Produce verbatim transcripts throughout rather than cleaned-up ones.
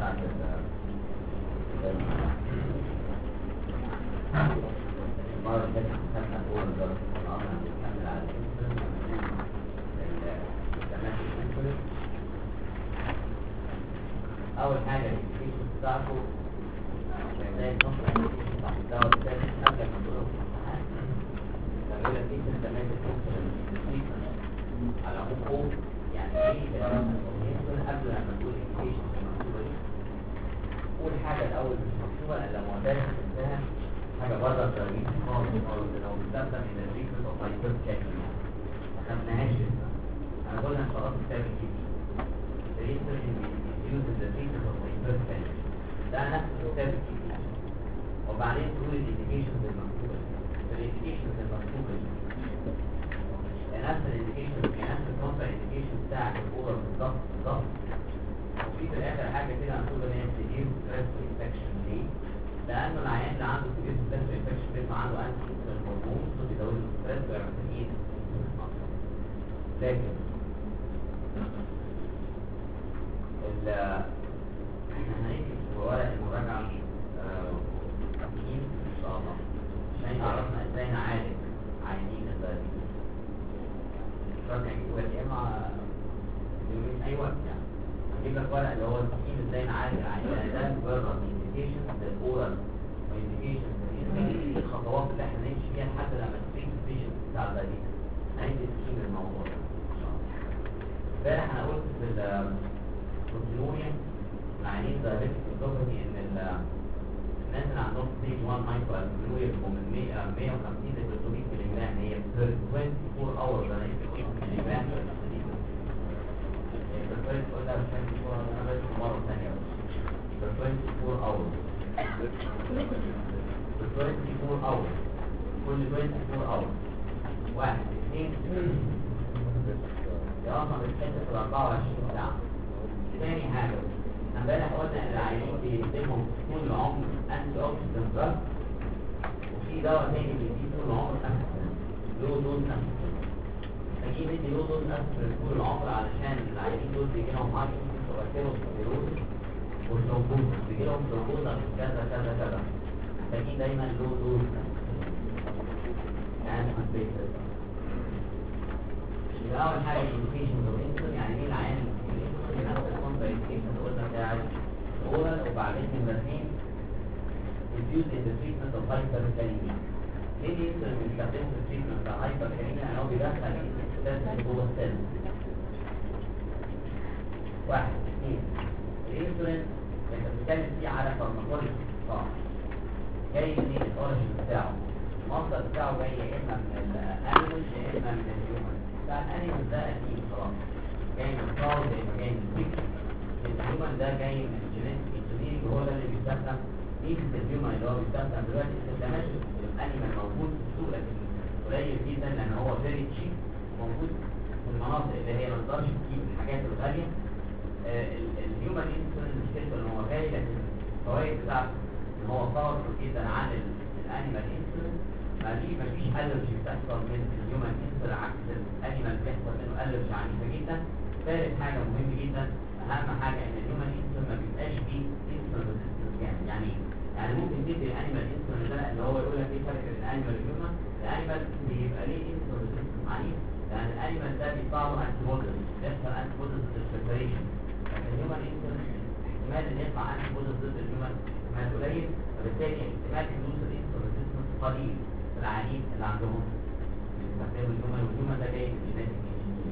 بتاعت المرة اللي فاتت خدنا أول درجة النهارده هنكمل على الإنسولين التماسك الإنسولين. أول حاجة الإنديكيشن بتاعته زي النص الإنديكيشن بتاع الدواء الثاني قبل ما تقوله في الامتحان. لما يقول لك إيه التماسك الإنسولين على حقوق يعني إيه الإنسولين قبل ما تقول الإنديكيشن المكتوبة دي. أول حاجة الأول مش مكتوبة إلا معتادة تنتهى حاجة بره الترغيب خالص خالص لو بتستخدم in the treatment of hypertension ما خدناهاش لسه. أنا قلنا خلاص كتاب الجديد the insulin is used in the treatment of hypertension ده نفس الكتاب الجديد. وبعدين تقول الانديكيشنز المكتوبة الانديكيشنز المكتوبة دي نفس الانديكيشنز نفس الكونترا انديكيشن بتاعت الأورال بالظبط بالظبط. وفي في الآخر حاجة كده مكتوبة إن هي severe stressful infection ليه؟ لأنه العيان اللي عنده severe stressful infection بيبقى عنده أنتي انسولين هرمون بيزود الستريس ويعمل تنين. لكن ال احنا هنيجي في ورق المراجعة تقييم إن شاء الله عشان عرفنا إزاي نعالج عيانين الدايابيتس. الراجع يقول لك يا إما من أي وقت يعني هجيب لك ورق اللي هو التقييم إزاي نعالج العيان ده بره الانديكيشن للأورال والانديكيشن دي الخطوات اللي احنا نمشي فيها لحد لما نتريت البيشنت بتاع الدايابيتس. هندي تقييم الموضوع ده إن شاء الله. امبارح أنا قلت في البروتينوريا العيانين الدايابيتس الدوبامي إن الناس اللي عندهم ستيج واحد مايكرو البروتينوريا بيبقوا من مية وخمسين ل ثلاثمية مللي جرام هي بير اربعة وعشرين اور ده مللي جرام البرفوريت قلنا ب اربعة وعشرين اور انا بس مرة ثانية بس ب اربعة وعشرين اور ب اربعة وعشرين اور كل اربعة وعشرين اور واحد اثنين دي اصلا بتحس في اربعة وعشرين ساعة. ثاني حاجة امبارح قلنا ان العيانين بيستخدموا طول العمر انتي اوكسيدنت دراج وفي دواء تاني بيديه طول العمر اسبرين لو دوز اسبرين. اجيب ادي لو دوز اسبرين طول العمر علشان العيانين دول بيجي لهم هاي انسولين وثرومبوز بيجي لهم ثرومبوز كذا كذا كذا. فاجيب دايما لو دوز اسبرين. يبقى اول حاجه الانديكيشنز اوف انسولين يعني مين العيان نفس الكونتراينديكيشن اللي قلنا بتاع الاورال. وبعدين نمبر اثنين used in the treatment of hyperkalemia. ليه الانسولين بنستخدمه في التريتمنت بتاع hyperkalemia؟ لان هو بيدخل الانسولين جوه السيل. واحد اثنين الانسولين انت بتتكلم فيه على فارماكولوجي صح جاي منين الاوريجن بتاعه؟ المصدر بتاعه جاي يا اما من الانيمال يا اما من الهيومن. بتاع الانيمال ده اكيد خلاص جاي من الطاو زي ما جاي من البيك. الهيومن ده جاي من الجينيتيك انجينيرنج وهو ده اللي بيستخدم ميزة الهيومن اللي هو بيستخدم دلوقتي استخدامات الانيمال موجود في السوق لكن قليل جدا لان هو فيري تشيب موجود في المناطق اللي هي ما تقدرش تجيب الحاجات الغالية. آه الهيومن انسولين مشكلته ان هو غالي لكن الفوائد بتاعته ان هو باورفول جدا عن الانيمال انسولين. ما فيش ما فيش الرجي بتحصل من الهيومن انسولين عكس الانيمال بيحصل منه الرجي عنيفة جدا. ثالث حاجة مهمة جدا اهم حاجة ان الهيومن انسولين ما بيبقاش فيه انسولين ريزيستنس. يعني يعني ممكن تدي الانيمال انسولين ده اللي هو يقول لك ايه فرق بين الانيمال والهيومن. الانيمال بيبقى ليه انسولين ريزيستنس عنيف لان الانيمال ده بيطلع له انتي بوديز بيحصل انتي بوديز ريسبيريشن. لكن الهيومن انسولين احتمال ان يطلع انتي بوديز ضد الهيومن احتمال قليل فبالتالي احتمال حدوث الانسولين ريزيستنس قليل في العيانين اللي عندهم بيستخدموا الهيومن والهيومن ده جاي من الجينيتيك انجينيرنج.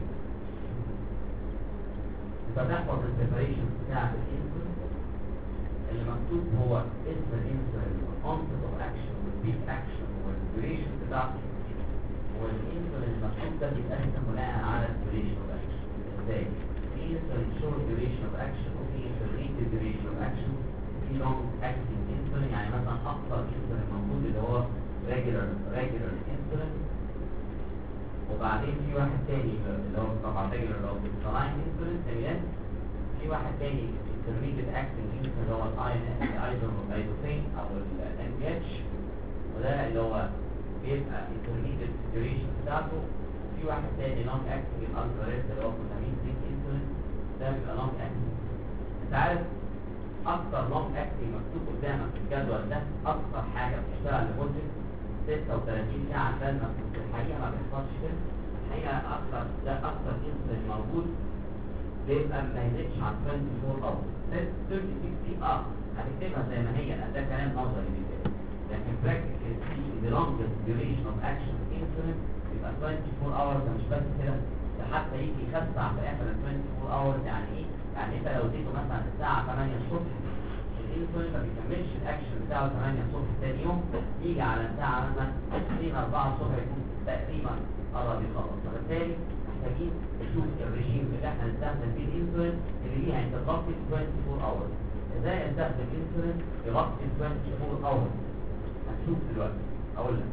يبقى تحفظ السيبريشن بتاعت الانسولين اللي مكتوب هو اسم الانسولين والانسولين اوف اكشن والبيك اكشن والديوريشن بتاعته. والانسولين المكتوب ده بيتقسم بناء على الديوريشن اوف اكشن. ازاي؟ في انسولين شورت ديوريشن اوف اكشن وفي انترميديت ديوريشن اوف اكشن وفي لونج اكتنج انسولين يعني مثلا اقصر انسولين موجود اللي هو ريجولار ريجولار انسولين. وبعدين في واحد تاني اللي هو طبعا ريجولار او سلاين انسولين تمام. في واحد تاني intermediate acting insulin اللي هو الايزوثين او الام بي اتش وده اللي هو بيبقى intermediate duration بتاعته. وفي واحد تاني long acting الالترا ريست اللي هو كلامين زيك انسولين ده بيبقى long acting. انت عارف اكتر لونج اكتنج مكتوب قدامك في الجدول ده، اكتر حاجه بتشتغل لمده ستة وثلاثين ساعه عشان ما في الحقيقه ما بيحصلش كده. الحقيقه اكتر ده اكتر انسولين موجود بيبقى ما يزيدش عن أربعة وعشرين اور ستين ستين اه هتكتبها زي ما هي لان ده كلام نظري بالذات، لكن براكتيكال في the longest duration of action of insulin يبقى أربعة وعشرين hours. مش بس كده، ده حتى يجي يخسع في اخر ال أربعة وعشرين hours. يعني ايه؟ يعني انت لو اديته مثلا الساعه ثمانية الصبح الانسولين ما بيكملش الاكشن بتاعه ثمانية الصبح ثاني يوم، يجي على الساعه مثلا عشرين أربعة الصبح يكون تقريبا قرب يخلص. فبالتالي محتاجين نشوف الرجيم اللي احنا نستخدم فيه الانسولين اللي ليها تغطي أربعة وعشرين hours. ازاي استخدم انسولين يغطي أربعة وعشرين hours؟ هنشوف دلوقتي. اقول لك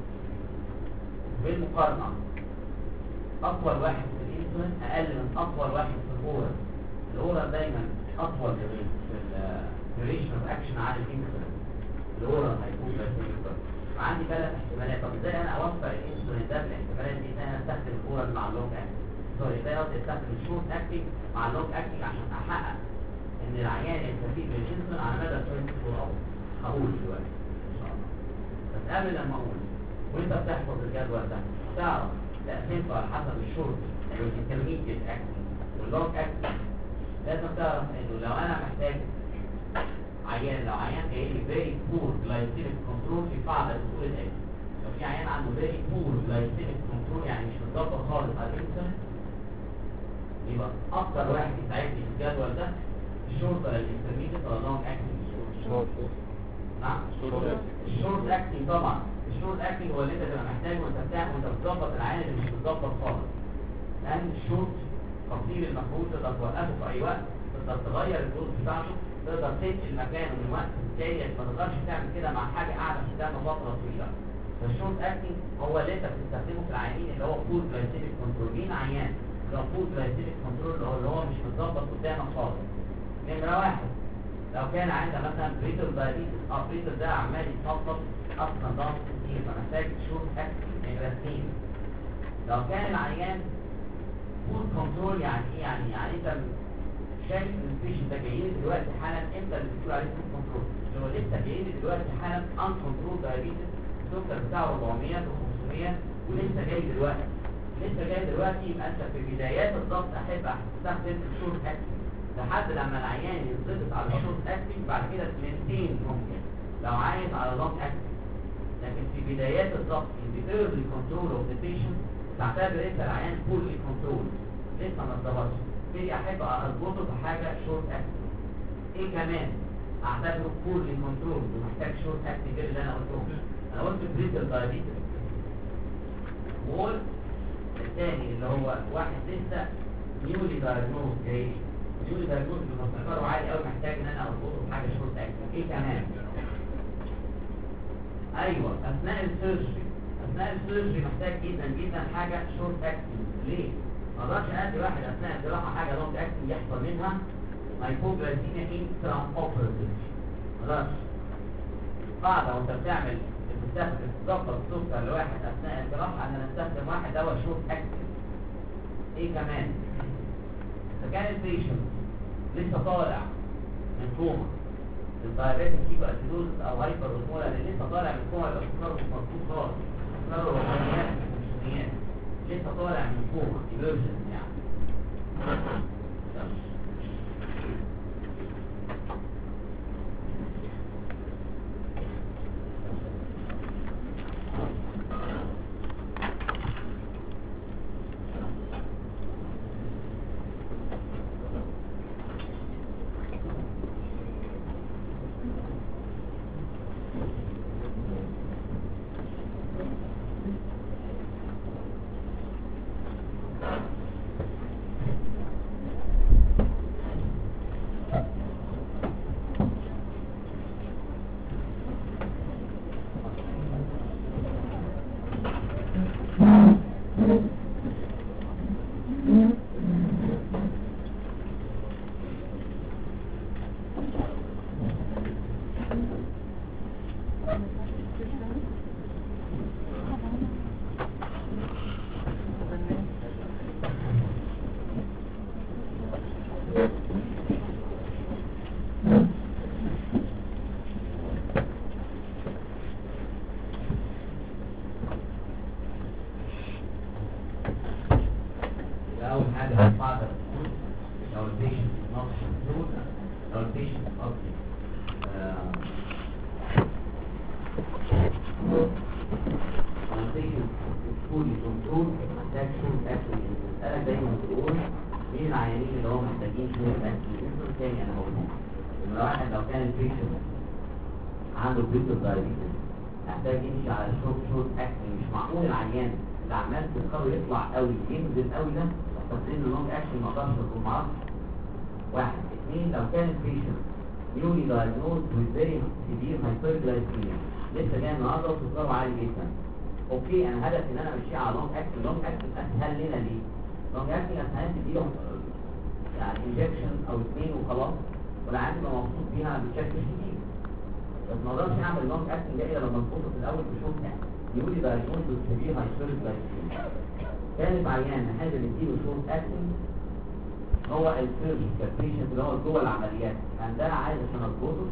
بالمقارنه اطول واحد في الانسولين اقل من اطول واحد في الاورال. الاورال دايما اطول في الديوريشن اوف اكشن على الانسولين. الاورال هيكون بس عندي ثلاث احتمالات. طب ازاي انا اوفر الانسولين ده بالاحتمالات دي؟ ازاي انا استخدم الاورال مع اللونج اكتنج سوري ازاي اقدر استخدم الشورت اكتنج مع اللونج اكتنج عشان احقق ان العيان يستفيد من الانسولين على مدى أربعة وعشرين اور. هقول دلوقتي ان شاء الله، بس قبل لما اقول وانت بتحفظ الجدول ده تعرف تقسيمته على حسب الشورت والانترميديت اكتنج واللونج اكتنج. لازم تعرف انه لو انا محتاج عيان لو عيان جاي لي فيري بور جلايسيميك كنترول في قاعده بتقول الايه؟ لو في عيان عنده فيري بور جلايسيميك كنترول يعني مش متظبط خالص على الانسولين، يبقى اكتر واحد يساعدني في الجدول ده الشورت ولا الانترميديت ولا اللونج اكتنج؟ الشورت. نعم الشورت اكتنج طبعا. الشورت اكتنج هو اللي انت تبقى محتاجه وانت بتاعك وانت بتظبط العيان اللي مش متظبط خالص، لان الشورت قصير المفعول تقدر توقفه في اي وقت، تقدر تغير الدوز بتاعته، تقدر تنقل مكانه من وقت للتاني. ما تقدرش تعمل كده مع حاجه قاعده قدامها فتره طويله. فالشورت اكتنج هو اللي انت بتستخدمه في العيانين اللي هو فول جلايسيميك كنترول. مين عيان اللي هو فول جلايسيميك كنترول اللي هو اللي هو مش متظبط قدامك خالص؟ نمره واحد لو كان عندك مثلا بريتر دايابيتس او بريتر ده عمال يتنطط اصلا ضغط كتير فمحتاج شورت اكتنج. نمره اثنين لو كان العيان فول كنترول. يعني ايه؟ يعني يعني انت شايف ان البيشنت ده جاي لي دلوقتي حالا انت اللي بتقول عليه فول كنترول، اللي هو لسه جاي لي دلوقتي حالا ان كنترول دايابيتس السكر بتاعه أربعمية وخمسمية ولسه جاي دلوقتي لسه جاي دلوقتي يبقى انت في بدايات الضغط احب استخدم الشورت اكتنج لحد لما العيان يتضغط على الشورت اكتنج. بعد كده تمنتين ممكن لو عايز على لونج اكتنج، لكن في بدايات الضغط in the early control of the patient تعتبر انت العيان fully control لسه ما اتظبطش، ابتدي احب اربطه بحاجه شورت اكتنج. ايه كمان اعتبره fully control ومحتاج شورت اكتنج غير اللي انا قلته. انا قلت بريتر دايابيتس وقلت الثاني اللي هو واحد لسه نيولي دايجنوز جاي نيولي دايجنوز بمستقره عالي قوي محتاج ان انا اربطه بحاجه شورت اكتنج. ايه كمان؟ ايوه اثناء السيرجري اثناء السيرجري محتاج جدا جدا حاجه شورت اكتنج. ليه؟ ما اقدرش ادي واحد اثناء الجراحه حاجه لونج اكتنج يحصل منها هايبوجلايسيميا انترا اوبراتيف. خلاص قاعده وانت بتعمل بتستخدم تظبط السكر لواحد اثناء الجراحه ان نستخدم واحد دواء شورت اكتنج. ايه كمان؟ اذا كان البيشنت لسه طالع من كوما الدايابيتيك كيتو اسيدوز او هايبر اوزمولا اللي لسه طالع من كوما يبقى سكره مش مظبوط خالص، سكره رباعيات وخمسميات لسه طالع من كوما ايمرجنس يعني. duration of patient is fully controlled action action المسألة دايما تقول مين العيانين اللي هم محتاجين شوية اكل تاني. انا هقول لما واحد لو كان البيشنت عنده بيتر دايبيتس محتاج يمشي على شورت شورت اكشن. مش معقول العيان اللي عمال تفكره يطلع قوي ينزل قوي ده تفصيل اللونج اكشن ما اقدرش اكون معاه. واحد اثنين لو كان البيشنت نيولي دايجنوزد وذ فيري سيفير هايبرجلايسيميا لسه جاي النهارده وسكره عالي جدا. اوكي انا هدفي ان انا امشي على لونج اكشن. لونج اكشن اسهل لنا ليه؟ لونج اكشن اسهل تديله يعني انجكشن او اثنين وخلاص والعيان يبقى مبسوط بيها بشكل كتير. بس ما اقدرش اعمل لونج اكشن ده الا لما نظبطه في الاول بشوف يقول لي ده يكون سيفير هايبرجلايسيميا. ثالث عيان نحب نديله شورت اكشن هو السيرجيكال بيشنت اللي هو جوه العمليات. عندنا عايز عشان اظبطه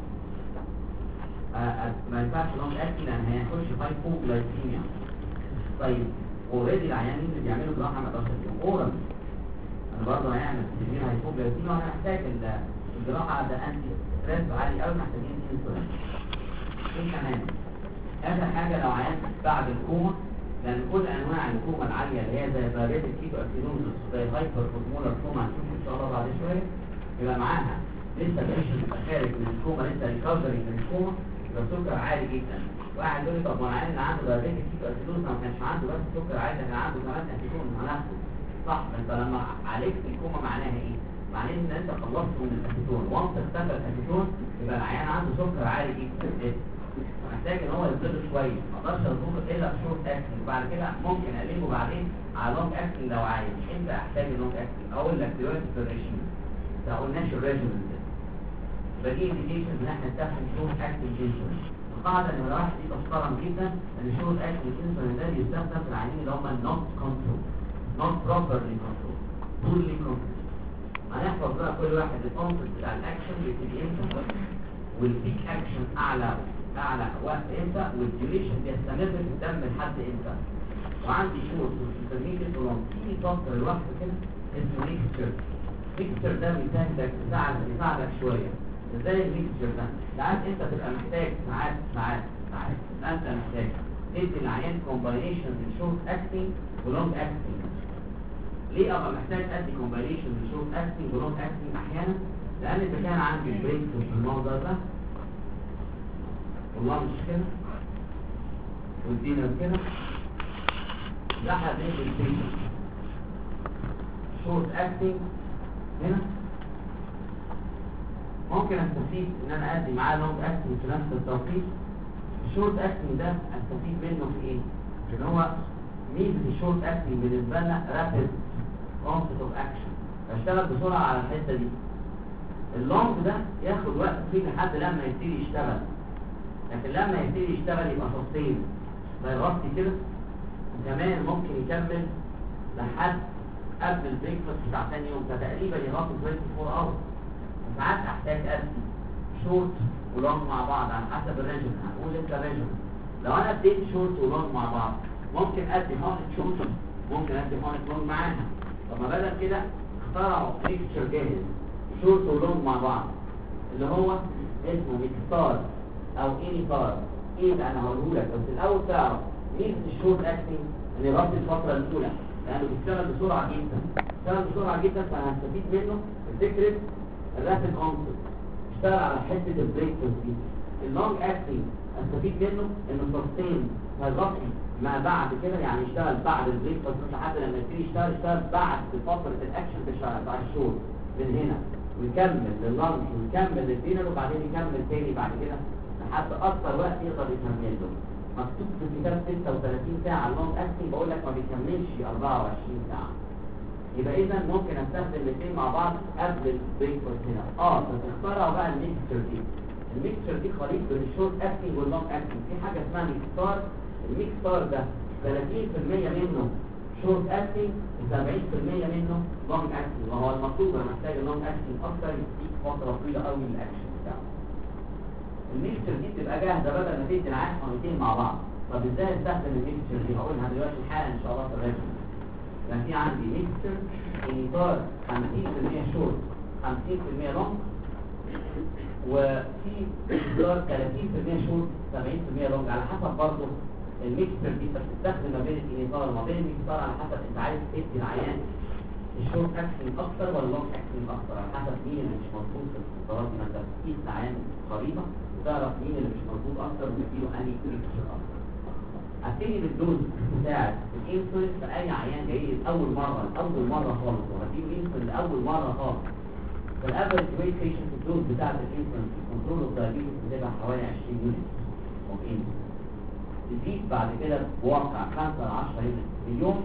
ما ينفعش لونج اكشن لان هيخش هايبوجلايسيميا. طيب اوريدي العيانين اللي بيعملوا جراحه ما اقدرش اديهم اورال. انا برضه هيعمل سيفير هايبوجلايسيميا وانا محتاج الجراحه ده انتي ستريس عالي قوي محتاجين انسولين. ايه كمان؟ اخر حاجه لو عيان بعد الكوما لان كل انواع الكوما العاليه اللي هي زي باريتك كيتو اكسيدوزس زي الهايبر فورمولار كوما هنشوف ان شاء الله بعد شويه يبقى معاها لسه البيشنت خارج من الكوما لسه ريكفري من الكوما يبقى سكر عالي جدا. واحد يقول لي طب ما العيان اللي عنده باريتك كيتو اكسيدوزس ما كانش عنده بس سكر عالي ده كان عنده كمان اسيتون هناخده صح. انت لما عالجت الكوما معناها ايه؟ معناه ان انت خلصت من الاسيتون. وانت اختفى الاسيتون يبقى العيان عنده سكر عالي جدا محتاج ان هو يتضغط شويه. ما اقدرش اظبطه الا بشورت اكشن وبعد كده ممكن اقلبه بعدين على لونج اكشن لو عايز. امتى احتاج اللونج اكشن؟ اقول لك دلوقتي في الريجيم ما قلناش الريجيم ده باقي انديكيشن ان احنا نستخدم شورت اكشن انسولين. القاعده اللي واحد دي تحترم جدا ان شورت اكشن انسولين ده يستخدم في العيانين اللي هم نوت كنترول نوت بروبرلي كنترول فولي كنترول. هنحفظ بقى كل واحد الكونسبت بتاع الاكشن بيبتدي امتى والبيك اكشن اعلى اعلى وقت امتى والديوريشن بيستمر في الدم لحد امتى. وعندي شورت وانترميديت ولونج في سطر لوحده كده اسمه ميكستشر. ميكستشر ده بيساعدك بيساعدك بيساعدك شويه. ازاي الميكستشر ده؟ ساعات انت تبقى محتاج ساعات ساعات ساعات انت محتاج تدي العيان كومباينيشن من شورت اكتنج ولونج اكتنج. ليه ابقى محتاج ادي كومباينيشن من شورت اكتنج ولونج اكتنج احيانا؟ لان اذا كان عندي بريك في الموضوع ده والله مش كده والدينا كده ده هتلاقي البيشنت شورت اكتنج هنا ممكن استفيد ان انا ادي معاه لونج اكتنج في نفس التوقيت. الشورت اكتنج ده استفيد منه في ايه؟ ان هو ميزه الشورت اكتنج بالنسبه لنا رابيد كونسبت اوف اكشن بشتغل بسرعه على الحته دي. اللونج ده ياخد وقت فيه لحد لما يبتدي يشتغل لكن لما يبتدي يشتغل يبقى سستين فيغطي كده وكمان ممكن يكمل لحد قبل البريكفاست بتاع ثاني يوم فتقريبا يغطي أربعة وعشرين اور. ساعات احتاج ادي شورت ولونج مع بعض على حسب الريجن. هنقول لسه ريجن. لو انا اديت شورت ولونج مع بعض ممكن ادي هونت شورت ممكن ادي هونت لونج معاها. طب ما بدل كده اخترعوا ميكستشر جاهز شورت ولونج مع بعض اللي هو اسمه ميكستار او اني كار. ايه ده انا هقوله لك بس الاول تعرف مين الشورت اكتنج اللي يغطي الفتره الاولى لانه بيشتغل بسرعه جدا. بيشتغل بسرعه جدا فهنستفيد منه فكره الرابيد اونست اشتغل على حته البريك دي. اللونج اكتنج استفيد منه انه سستين هيغطي ما بعد كده يعني يشتغل بعد البريك بس لحد لما يبتدي يشتغل يشتغل بعد فتره الاكشن بتاع الشورت من هنا ويكمل لللانش ويكمل للدينر وبعدين يكمل تاني بعد كده لحد اكتر وقت يقدر يكمل له. مكتوب في الكتاب ستة وثلاثين ساعه اللونج اكتنج بقول لك ما بيكملش أربعة وعشرين ساعه. يبقى اذا ممكن استخدم الاثنين مع بعض قبل البريكفاست هنا. اه فتختاروا بقى الميكستشر دي. الميكستشر دي خليط بين الشورت اكتنج واللونج اكتنج. في حاجه اسمها ميكستار. الميكستار ده ثلاثين بالمية منه شورت اكتنج وسبعين بالمية منه لونج اكتنج. وهو المطلوب انا محتاج اللونج اكتنج اكتر يديك فتره طويله قوي من الاكشن بتاعه. الميكستشر دي بتبقى جاهزه بدل ما تدي العيان خليطين مع بعض. طب ازاي استخدم الميكستشر دي؟ هقولها دلوقتي حالا ان شاء الله في الريجن. يعني في عندي ميكستشر انيطار خمسين بالمية شورت خمسين بالمية لونج وفي مقدار ثلاثين بالمية شورت سبعين بالمية لونج، على حسب برضه الميكسر دي انت بتستخدم ما بين الانيطار وما بين الميكسر، على حسب انت عايز تدي العيان الشورت اكشن اكتر ولا اللونج اكشن اكتر، على حسب مين اللي مش مظبوط في القرارات دي. ما انت بتقيس العيان خريطه وتعرف مين اللي مش مظبوط اكتر وتديله انهي ميكسر اكتر. هبتدي بالدوز بتاعت الانسولين في اي عيان جاي اول مره اول مره خالص، وهديله انسولين لاول مره خالص. في الافرج ويت بيشنت الدوز بتاعت الانسولين في كنترول اوف دايابيتس بتبقى حوالي عشرين يونت اوف انسولين، تزيد بعد كده بواقع خمسة ل عشرة يونت في اليوم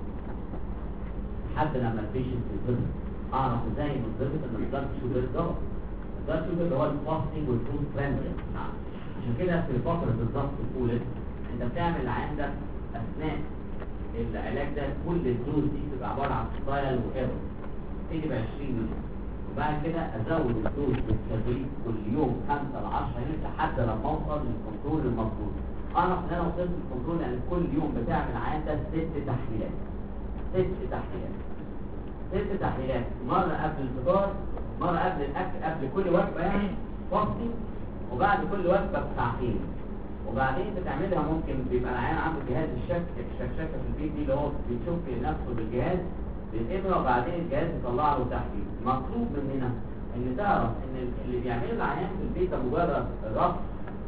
لحد لما البيشنت يتظبط. اعرف ازاي نظبط ان البلاد شوجر اتظبط؟ البلاد شوجر هو الفاستنج والفود فريندلي، عشان كده في فتره الضغط الاولى انت بتعمل العيان ده اثناء العلاج ده كل الدوز دي بتبقى عباره عن ستايل وايرور، تيجي ب عشرين يونت، وبعد كده ازود الدوز بالتدريج كل يوم خمسة ل عشرة يونت لحد لما اوصل للكنترول المظبوط. اعرف ان انا وصلت للكنترول لان كل يوم بتعمل العيان ده ست تحليلات ست تحليلات ست تحليلات مره قبل الفطار، مره قبل الاكل، قبل كل وجبه يعني فاصل، وبعد كل وجبه بساعتين. وبعدين بتعملها ممكن بيبقى العيان عنده جهاز الشك الشكشكه في البيت دي اللي هو بيشوف نفسه بالجهاز بالابره، وبعدين الجهاز يطلع له تحليل. مطلوب مننا ان تعرف ان اللي بيعمله العيان في البيت ده مجرد رفع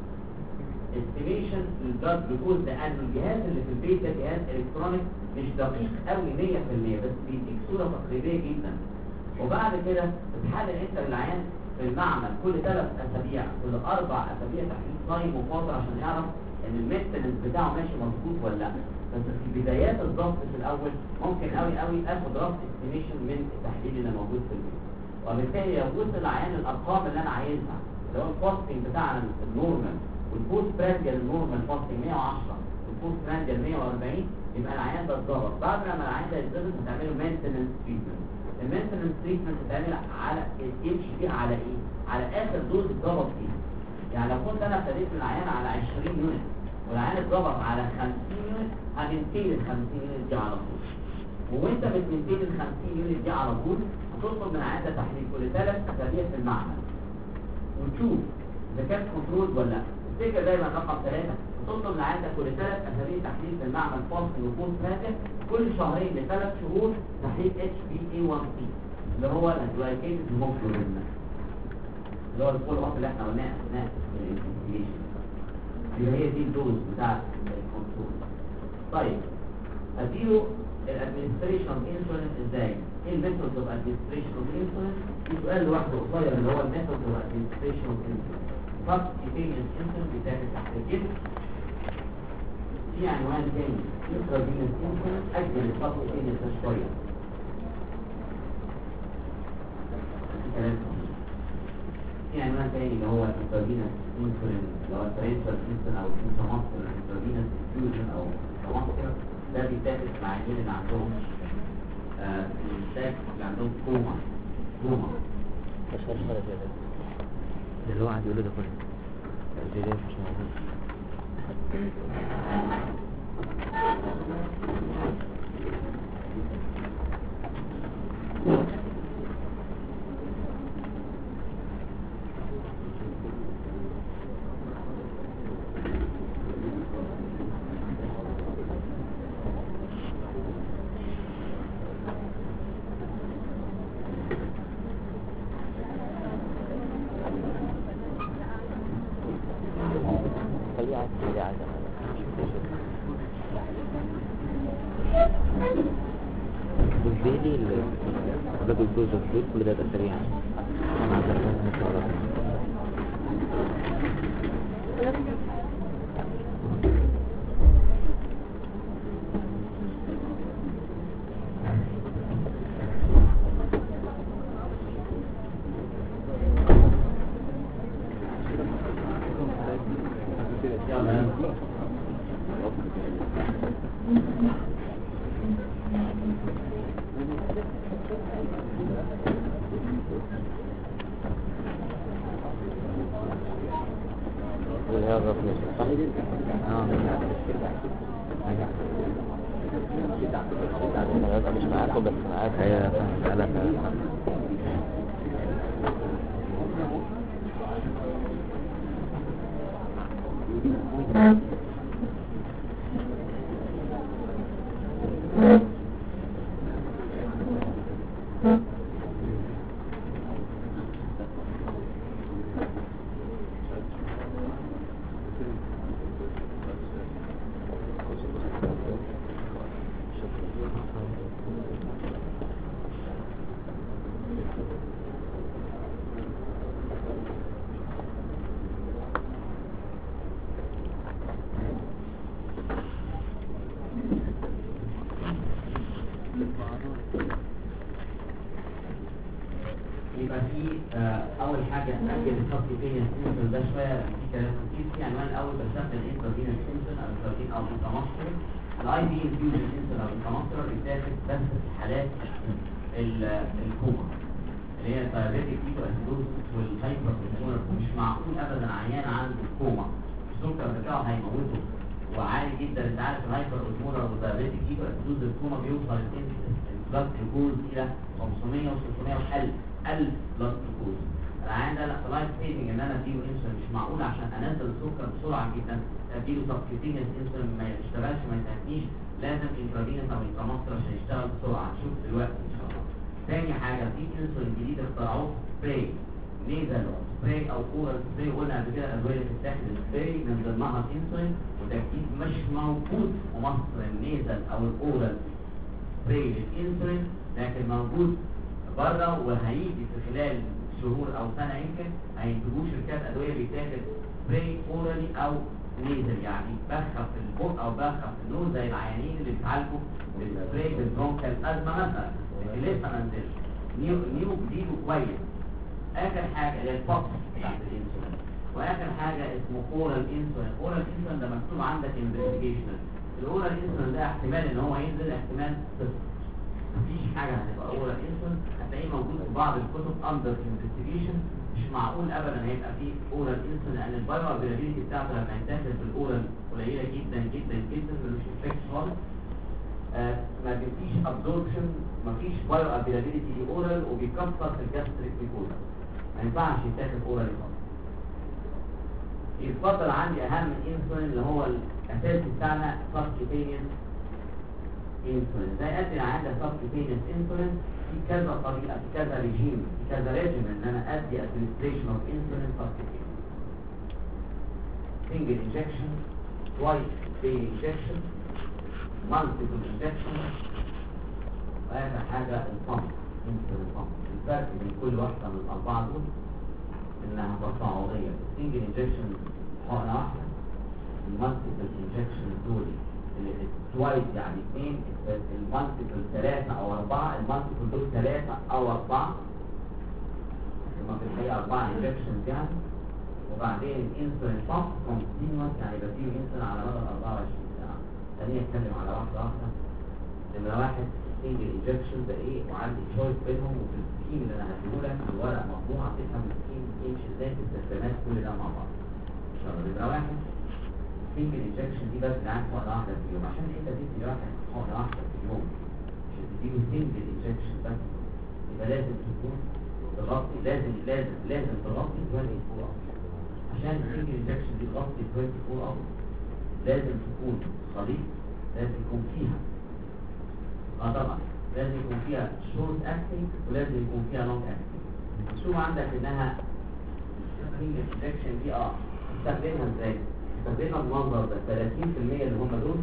استيميشن للبلاد جلوكوز، لان الجهاز اللي في البيت ده جهاز الكترونيك مش دقيق قوي مية في المية، بس بيديك صوره تقريبيه جدا. وبعد كده بتحلل انت للعيان في المعمل كل ثلاث اسابيع كل اربع اسابيع تحليل صايم وفاطر عشان يعرف ان المينتنس بتاعه ماشي مظبوط ولا لا. بس في بدايات الضغط في الاول ممكن قوي قوي اخد رف استيميشن من التحليل اللي موجود في البيت، وبالتالي لو وصل العيان الارقام اللي انا عايزها اللي هو الفاستنج بتاعنا النورمال والبوست برانديال النورمال فاستنج مية وعشرة والبوست برانديال مية وأربعين، يبقى العيان ده اتظبط. بعد لما العيان ده يتظبط هتعمله مينتنس تريتمنت. المينتنس تريتمنت بتعمل على يمشي فيها على ايه؟ على اخر دوز اتظبط فيها. يعني لو كنت انا ابتديت من العيان على عشرين يونت والعيان اتظبط على خمسين يونت، هننتهي ال خمسين يونت دي على طول. وانت بتنتهي ال خمسين يونت دي على طول هتطلب من العيان ده تحليل كل ثلاث اسابيع في المعمل وتشوف اذا كان كنترول ولا لا. افتكر دايما رقم ثلاثة، تطلب من العيان ده كل ثلاث اسابيع تحليل في المعمل فاصل وفوز ثلاثة، كل شهرين لثلاث شهور تحليل اتش بي اي واحد سي اللي هو الجلايكيز هيموجلوبين اللي هو الفول اب اللي احنا قلناه اثناء الانفستيجيشن، اللي هي دي الدوز بتاعت الكنترول. طيب اديله الادمنستريشن اوف انسولين ازاي؟ ايه الميثود اوف ادمنستريشن اوف انسولين؟ في سؤال لوحده قصير اللي هو الميثود اوف ادمنستريشن اوف انسولين. فقط ايتينيوس انسولين بيتاخد تحت الجلد. في عنوان تاني انترافينوس انسولين، اجل الفقط ايتينيوس ده شويه. في عنوان تاني اللي هو انترافينوس انسولين اللي هو ترانسفير انسولين او انتراماسكولار انترافينوس انفيوجن او انتراماسكولار، ده بيتاخد مع الجيل اللي عندهم الانساك اللي عندهم كوما كوما بس مش حاجه كده اللي هو قاعد يقول ده كله الجيل مش موجود. كل ده سريع انا عايز افهم ان شاء الله. مش معاكم بس معاك هي فاهم. يبقى في آه، اول حاجه ناكد السبكيوتينيوس انسولين ده شويه في كلام كتير في عنوان الاول بستخدم الانترافينوس انسولين او الانترافين او الانتراماسكولار. الاي بي انفيوجن انسولين او الانتراماسكولار بيتاخد بس في حالات ال- الكوما اللي هي الدايابيتيك كيتو اسيدوزس والهايبر انسولين. مش معقول ابدا عيان عنده كوما السكر بتاعه هيموته وعالي جدا. انت عارف الهايبر اوزمولار والدايابيتيك كيتو اسيدوزس الكوما بيوصل البلاد جلوكوز الى خمسمية و600 وألف ألف بلاد جلوكوز. العيان ده لا لايف سيفنج ان انا اديله انسولين مش معقول عشان انزل السكر بسرعه جدا اديله سبكيوتينيوس انسولين ما يشتغلش ما يتهنيش. لازم انترافينوس او انتراماسكولار عشان يشتغل بسرعه. هنشوف دلوقتي ان شاء الله. تاني حاجه في انسولين جديد اخترعوه سبراي نيزل سبراي او اورال سبراي. قلنا قبل كده الادويه اللي بتتاخد سبراي من ضمنها الانسولين وده اكيد مش موجود في مصر النيزل او الاورال سبراي للانسولين لكن موجود بره وهيجي في خلال شهور او سنه يمكن هينتجوا شركات ادويه بيتاخد سبراي اورالي او نيزل يعني بخه في البق او بخه في النوز زي العيانين اللي بيتعالجوا بالسبراي بالبرونكال ازمه مثلا لكن لسه ما نزلش. نيو نيو جديد وكويس. اخر حاجه اللي هي البوكس بتاعت الانسولين واخر حاجه اسمه اورال انسولين. اورال انسولين ده مكتوب عندك انفستيجيشن. الاورال انسولين ده احتمال ان هو ينزل احتمال صفر. مفيش حاجه هتبقى اورال انسولين هتلاقيه موجود في بعض الكتب اندر انفستيجيشن. مش معقول ابدا هيبقى فيه اورال انسولين لان البايو افيلابيلتي بتاعته لما يتاخد بالاورال قليله جدا جدا جدا ملوش افكت خالص. آه ما بيفيش ابزوربشن مفيش بايو افيلابيلتي اورال وبيكسر في الجاستريك ميكوزا ما ينفعش يتاخد اورال خالص. يتفضل عندي اهم انسولين اللي هو الاساسي بتاعنا سبكيوتينيوس انسولين. زي قد عندك سبكيوتينيوس انسولين في كذا طريقه في كذا ريجيم في كذا ريجيم ان انا ادي ادمنستريشن اوف انسولين سبكيوتينيوس. سنجل انجكشن توايس داي انجكشن مالتيبل انجكشن واخر حاجه البامب انسولين بامب. الفرق بين كل واحده من الاربعه دول انها تصاعديه. سنجل انجكشن حقنه واحده. المالتيبل انجكشن دول اللي توايس يعني اثنين. المالتيبل ثلاثه او اربعه. المالتيبل دول ثلاثه او اربعه ثم في الحقيقه اربعه انجكشنز يعني. وبعدين الانسولين بامب كونتينوس يعني بديله انسولين على مدى اربعة وعشرين ساعه. خليني اتكلم على واحده واحده. نمره واحد سنجل انجكشن ده ايه وعندي تشويس بينهم وفي السكيم اللي انا هديهولك الورقه مطبوعه تفهم السكيم يمشي ازاي في الاستخدامات كل ده مع بعض. ان شاء الله. نمره واحد سنجل انجكشن دي بس معاك حقنه واحده في اليوم عشان انت تدي واحد حقنه واحده في اليوم عشان تديله سنجل انجكشن بس يبقى لازم تكون تغطي لازم لازم لازم تغطي اربعة وعشرين اور عشان السنجل انجكشن دي تغطي اربعة وعشرين اور لازم تكون خليط لازم يكون فيها اه طبعا لازم يكون فيها شورت اكتنج ولازم يكون فيها لونج اكتنج. شوف عندك انها السنجل انجكشن دي اه تستخدمها ازاي؟ تستخدمها بمنظر ده ثلاثين في المية اللي هم دول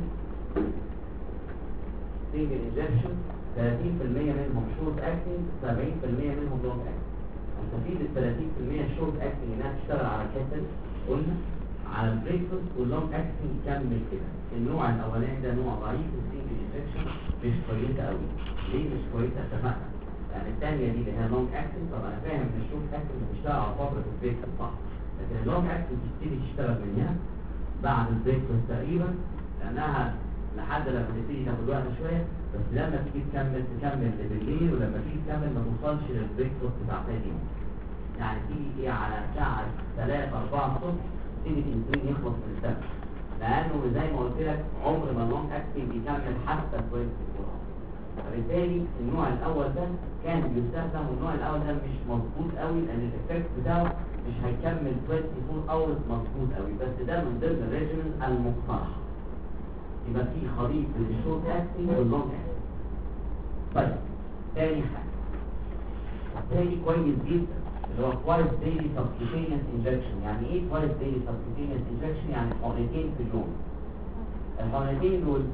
سنجل انجكشن ثلاثين في المية منهم شورت اكتنج سبعين في المية منهم لونج اكتنج. هنستفيد ال ثلاثين في المية الشورت اكتنج انها تشتغل على الحته قلنا على البريكفاست واللونج اكتنج يكمل كده. النوع الاولاني ده نوع ضعيف السنجل انجكشن مش كويسه قوي. ليه مش كويسه؟ اتفقنا يعني الثانيه دي اللي هي لونج اكتنج. طبعا انا فاهم ان الشورت اكتنج بتشتغل على فتره البريكفاست صح لكن اللونج اكتنج بتبتدي تشتغل من هنا بعد البريكفاست تقريبا لانها لحد لما تبتدي تاخد وقت شويه بس لما تيجي تكمل تكمل بالليل ولما تيجي تكمل ما توصلش للبريكفاست بتاع ثاني يوم. يعني تيجي ايه على الساعه ثلاثة أربعة الصبح تبتدي الانسولين يخلص من الدم لانه زي ما قلت لك عمر ما اللونج اكتنج بيكمل حتى كويس الجرعه. فبالتالي النوع الاول ده كان بيستخدم والنوع الاول ده مش مظبوط قوي لان الايفكت بتاعه مش هيكمل اربعة وعشرين اورز مظبوط قوي، بس ده من ضمن الريجيمنت المقترح. يبقى في خليط بين الشورت اكتنج واللونج اكتنج. طيب تاني حاجه تاني كويس جدا اللي هو توايس ديلي سبكوتينيوس انجكشن. يعني ايه توايس ديلي سبكوتينيوس انجكشن؟ يعني حقنتين في اليوم. الحقنتين دول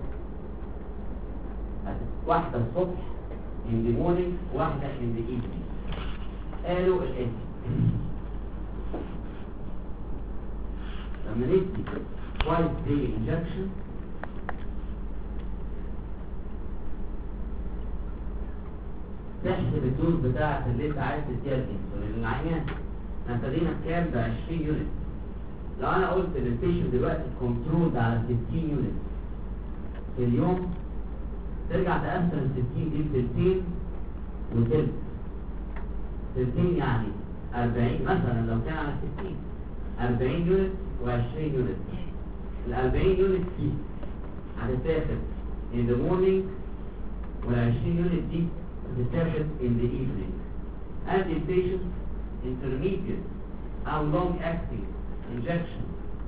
واحده الصبح in the morning واحده in the evening. قالوا الاتي لما ندي توايس ديلي انجكشن تحسب الدوز بتاعت اللي انت عايز تديها الانسولين العيان. احنا ابتدينا بكام؟ ب عشرين يونت. لو انا قلت للبيشنت دلوقتي كنترول على ستين يونت في اليوم، ترجع تقسم ال ستين دي بتلتين وتلت. تلتين يعني أربعين مثلا لو كان على ستين، أربعين يونت وعشرين يونت. ال أربعين يونت دي هتتاخد in the morning وال عشرين يونت دي هتتاخد in the evening. and the patient intermediate أو long acting injection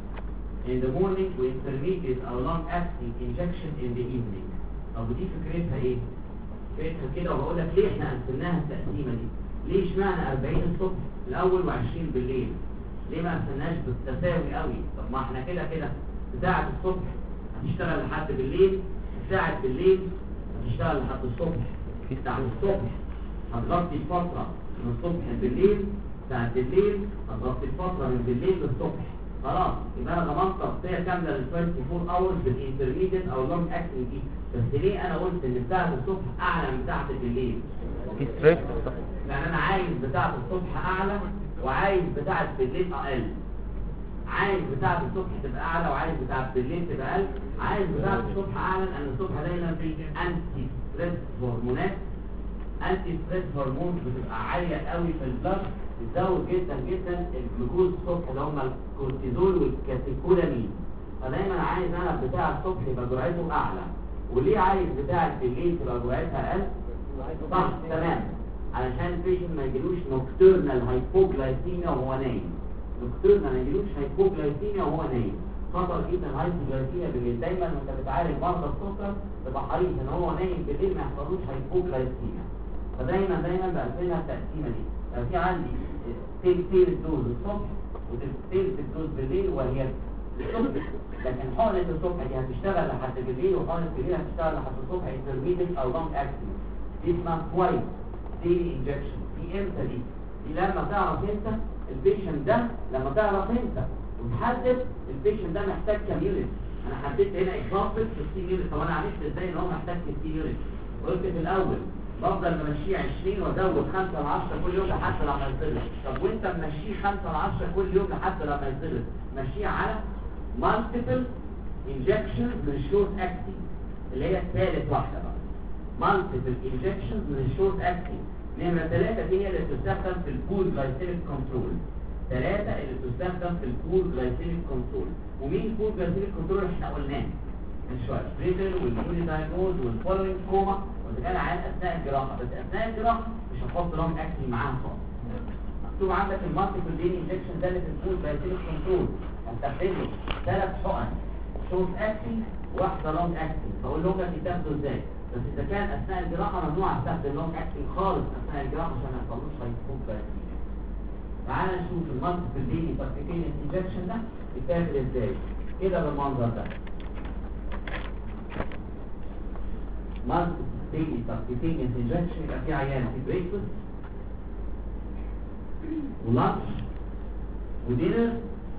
in the morning و intermediate أو long acting injection in the evening. طب ودي فكرتها ايه؟ فكرتها كده، وبقول لك ليه احنا قسمناها التقسيمه دي؟ ليه اشمعنى أربعين الصبح الاول وعشرين بالليل؟ ليه ما قسمناش بالتساوي قوي؟ طب ما احنا كده كده بتاعه الصبح هتشتغل لحد بالليل، بتاعه بالليل هتشتغل لحد الصبح. بتاعه الصبح هتغطي الفتره من الصبح بالليل، بتاعه بالليل هتغطي الفتره من بالليل للصبح. خلاص يبقى انا ضمنت تغطيه كامله لل اربعة وعشرين اورز بالانترميديت او لونج اكتنج دي. بس ليه انا قلت ان بتاعه الصبح اعلى من بتاعه بالليل؟ في ستريس. يعني انا عايز بتاعه الصبح اعلى وعايز بتاعه بالليل اقل. عايز بتاعه الصبح تبقى اعلى وعايز بتاعه بالليل تبقى اقل. عايز بتاعه الصبح اعلى لان الصبح دايما في انتي ستريس هرمونات. انتي ستريس هرمون بتبقى عاليه قوي في البلد، بتزود جدا جدا الجلوكوز الصبح اللي هم الكورتيزول والكاتيكولامين. فدايما عايز انا بتاع الصبح يبقى جرعته اعلى. وليه عايز بتاع بالليل تبقى جرعتها اقل؟ صح تمام، علشان البيشنت ما يجيلوش نوكتورنال هايبوجلايسيميا وهو نايم. نوكتورنال ما يجيلوش هايبوجلايسيميا وهو نايم. خطر جدا الهايبوجلايسيميا بالليل. دايما وانت بتعالج مرضى السكر تبقى حريص ان هو نايم بالليل ما يحصلوش هايبوجلايسيميا. فدايما دايما بقسمها التقسيمه دي. لو في عندي تلت الدوز الصبح وتلت الدوز بالليل وهي الصبح، لكن حقنة الصبح دي هتشتغل لحد بالليل وحقنة بالليل هتشتغل لحد الصبح انترميديت او لونج اكتنج. دي اسمها توايس ديلي انجكشن. دي امتى دي؟ دي لما تعرف انت البيشنت ده، لما تعرف انت وتحدد البيشنت ده محتاج كام يونت. انا حددت هنا اضافه ستين يونت. طب انا عرفت ازاي ان هو محتاج ستين يونت؟ قلت في الاول بفضل ممشيه عشرين وازود خمسة من عشرة كل يوم لحد لما يتظبط. طب وانت ممشيه خمسة من عشرة كل يوم لحد لما يتظبط، مشيه على multiple injections من short acting اللي هي ثالث واحده بقى. multiple injections من short acting. نمره ثلاثه دي هي اللي بتستخدم في البول جلايسيميك كنترول. ثلاثه اللي بتستخدم في البول جلايسيميك كنترول. ومين البول جلايسيميك كنترول؟ احنا قلناه من شويه، بريتل واليوني دايجنوز والفولوينج كوما، وده كان عيان اثناء الجراحه. بس اثناء الجراحه مش هتحط لونج اكتنج معاها خالص. مكتوب عندك المالتيبل ديلي انجكشن ده اللي في البول جلايسيميك كنترول. هنستخدمه ثلاث حقن شورت اكتنج واحده لونج اكتنج. فاقول لهم لك تاخده ازاي؟ بس اذا كان اثناء الجراحه ممنوع استخدم لونج اكتنج خالص اثناء الجراحه عشان ما يحصلوش هايبوجلايسيميا. تعال نشوف المالتيبل ديلي سبكوتينيوس انجكشن ده بيتاخد ازاي. كده بالمنظر ده. multiple daily subcutaneous injection. يبقى في عيان في بريكفاست ولانش ودينر.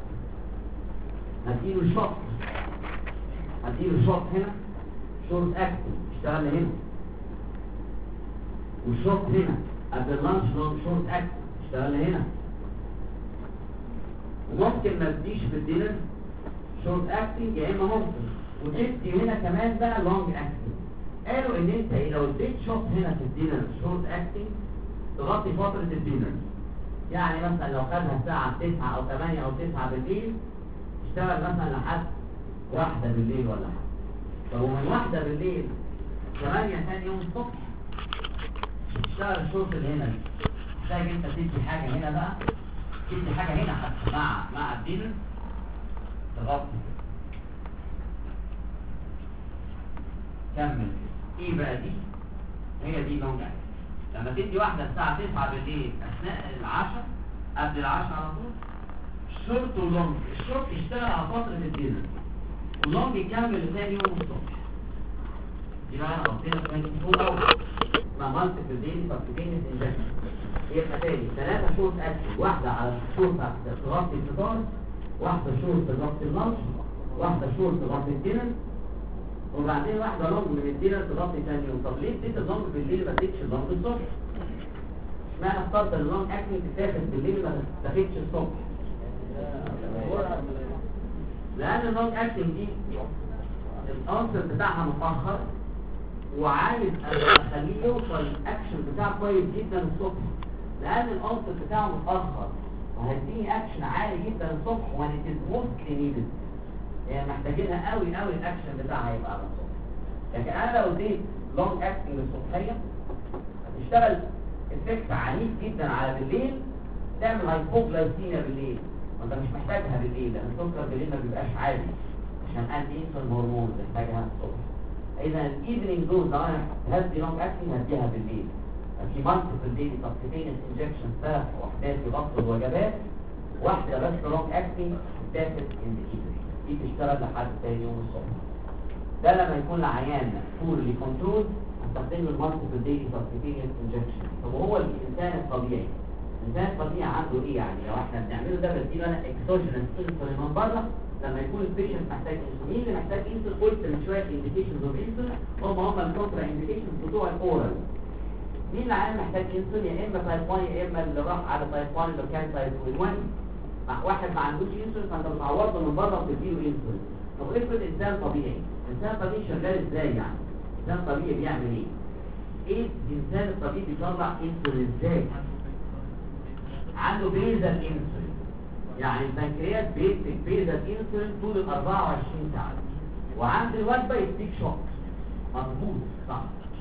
هديله شوت هديله شوت هنا شورت اكتنج اشتغل هنا، وشوت هنا قبل اللانش لونج شورت اكتنج اشتغل هنا. وممكن ما تديش في الدينر شورت اكتنج، يا اما ممكن وتدي هنا كمان بقى لونج اكتنج. قالوا ان انت لو اديت شوت هنا في الدينر شورت اكتنج تغطي فتره الدينر. يعني مثلا لو خدها الساعه تسعة او ثمانية او تسعة بالليل، اشتغل مثلا لحد واحدة بالليل ولا حاجه. طب ومن واحدة بالليل ثمانية ثاني يوم الصبح اشتغل الشورت اللي هنا دي. محتاج انت تدي حاجه هنا بقى تدي حاجه هنا حتى مع مع الدينر تغطي. كمل. ايه بقى دي؟ هي دي لونج اكتنج. لما تدي واحده الساعه تسعة بالليل اثناء العشاء، قبل العشاء على طول، شورت ولونج. الشورت يشتغل على فتره الدينر، واللونج يكمل لثاني يوم الصبح. دي بقى غطينا ثاني يوم اول مع مالتيبل ديلي سبستيتيوس انجكشن. يبقى تاني ثلاثه شورت اكشن، واحده على الشورت تغطي الفطار، واحده شورت تغطي اللانش، واحده شورت تغطي الدينر، وبعدين واحده لونج من الدينر تغطي ثاني يوم. طب ليه اديت اللونج بالليل ما اديتش اللونج الصبح؟ اشمعنى اخترت اللونج اكشن تتاخد بالليل ما تتاخدش الصبح؟ لان اللونج اكشن دي الانسر بتاعها متاخر، وعايز اخليه يوصل الاكشن بتاعه كويس جدا الصبح، لان الانسر بتاعه متاخر وهيديني اكشن عالي جدا الصبح وان ات موست نيدد. يعني محتاجينها قوي قوي الاكشن بتاعها يبقى على الصبح. لكن انا لو اديت لونج اكشن الصبحيه هتشتغل افكت عنيف جدا على بالليل، تعمل هايبوغلايسيميا بالليل، وانت مش محتاجها بالليل لان السكر بالليل ما بيبقاش عالي عشان انتي انسولين هرمون محتاجها الصبح. اذا الايفنينج دوز لو انا هدي لونج اكشن هديها بالليل. في مالتيبل ديلي سبستيتيوس انجكشن، ثلاث وحدات يغطوا الوجبات، واحده بس لونج اكشن تتاخد ان الايفنينج، دي تشتغل لحد ثاني يوم الصبح. ده لما يكون العيان فورلي كنترول هستخدم المالتيبل ديلي سبستيتيوس انجكشن. طب وهو الانسان الطبيعي، الانسان الطبيعي عنده ايه يعني؟ لو احنا بنعمله ده بديله انا اكسوجينس انسولين من بره لما يكون البيشنت محتاج انسولين. اللي محتاج انسولين قلت من شويه انديكيشنز اوف انسولين هم هم الكونترا انديكيشنز بتوع الاورال. مين اللي عيان محتاج انسولين؟ يا اما تايب واحد يا اما اللي راح على تايب واحد اللي كان تايب واحد. واحد ما عندوش انسولين فانت بتعوضه من بره وبتديله انسولين. طب افرض انسان طبيعي، انسان طبيعي شغال ازاي يعني؟ انسان طبيعي بيعمل ايه؟ ايه الانسان الطبيعي بيطلع انسولين ازاي؟ عنده بيزل انسولين، يعني البنكرياس بيكتب بيزل انسولين طول ال أربعة وعشرين ساعه، وعند الوجبه يديك شوك. مظبوط صح؟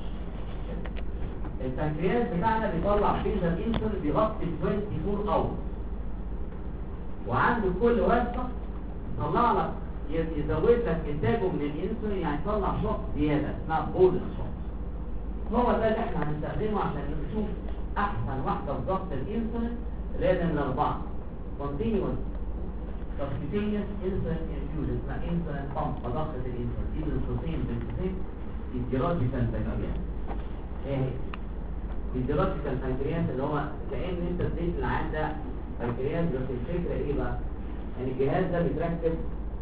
البنكرياس بتاعنا بيطلع بيزل انسولين بيغطي أربعة وعشرين اور، وعند كل وجبه يطلع لك يزود لك انتاجه من الانسولين، يعني يطلع شوك زياده اسمها بولس شوك. هو ده اللي احنا هنستخدمه عشان نشوف احسن واحده في ضغط الانسولين لازم الاربعه continuous subcutaneous insulin infusion اسمها insulin pump ضغط الانسولين دي بالبروتين بالبروتين physiological pancreas. ايه هي؟ physiological pancreas اللي هو كأن انت اديت العيان ده بنكرياس، بس الفكره ايه بقى؟ يعني الجهاز ده بيتركب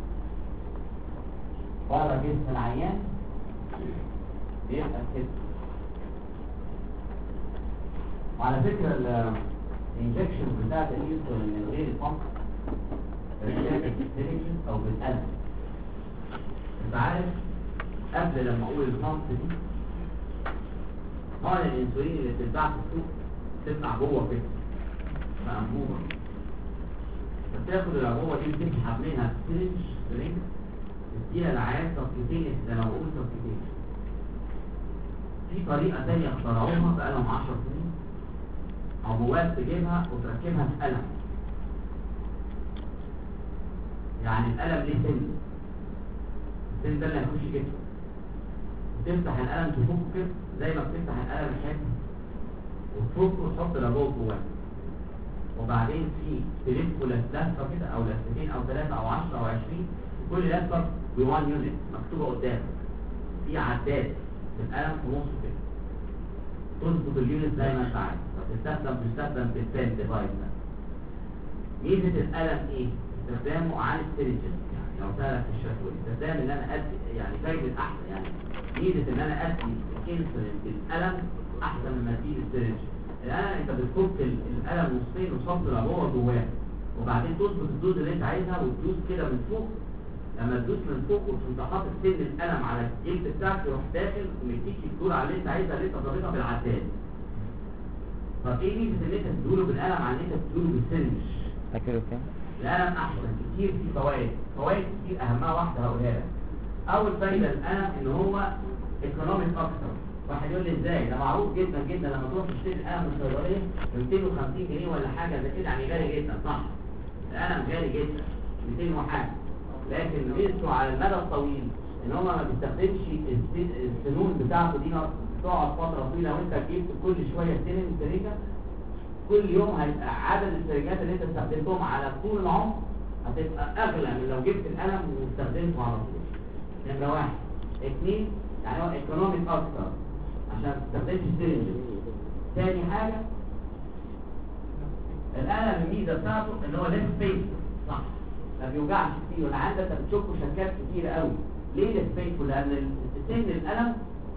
بره جسم العيان بيبقى كده. وعلى فكره الانجكشن بتاعت الانسولين من غير البامب بالسيريجن او بالقلم. انت عارف قبل لما اقول البامب دي نوع الانسولين اللي بتتباع في السوق تطلع جوه كده انبوبه، فتاخد الانبوبه دي تسحب منها سيرينج سيرينج تديها العيان سبكتينيس. ده لو بقول سبكتينيس في طريقه ثانيه اخترعوها بقالهم عشر سنين، عبوات تجيبها وتركبها في قلم. يعني القلم ليه سن، السن ده اللي هيخش كده، تفتح القلم تفكه كده زي ما بتفتح القلم الحاد وتفكه وتحط العبوه جواه، وبعدين في تلف لفه كده او لفتين او ثلاثه او عشرة او عشرين، كل لفه بوان يونت مكتوبه قدامك، في عداد في القلم في نص كده تظبط اليونت زي ما انت عايز. فتستخدم تستخدم في البان ديفايس ده. ميزه القلم ايه؟ استخدامه عن السيريجن، يعني لو سالك في الشفوي استخدام ان انا ادي يعني فايده احسن، يعني ميزه ان انا ادي الانسولين بالقلم احسن من ادي السيريجن. القلم انت بتفك القلم نصين وتحط العبوه جواه، وبعدين تظبط الدوز اللي انت عايزها وتدوس كده من فوق. لما تدوس من فوق وتقوم حاطط سن القلم على الجلد بتاعك يروح داخل ومديك الدور على اللي انت عايزها اللي انت ظابطها بالعداد. طب ايه ميزه ان انت تدوله بالقلم عن ان انت تدوله بالسنج؟ فاكره كام؟ القلم احسن كتير، في فوائد فوائد كتير، اهمها واحده هقولها لك. اول فايده القلم ان هو ايكونوميك اكتر، واحد يقول لي ازاي؟ ده معروف جدا جدا لما تروح تشتري القلم من الصيدليه ب مئتين وخمسين جنيه ولا حاجه زي كده، يعني غالي جدا صح؟ القلم غالي جدا مئتين وحاجه، لكن ميزته على المدى الطويل ان هو ما بيستخدمش السنون بتاعته دي، بتقعد فتره طويله وانت جبت كل شويه سنن سريجه، كل يوم هيبقى عدد السريجات اللي انت استخدمتهم على طول العمر هتبقى اغلى من لو جبت القلم واستخدمته على طول. نمره واحد. اثنين، يعني هو ايكونوميك اكتر عشان ما تستخدمش سرنج. تاني حاجه القلم الميزه بتاعته ان هو ليس بينفول، صح؟ ما بيوجعش كتير، ولا عندك انت بتشوفه شكات كتير قوي. ليه ليس بينفول؟ لان سن القلم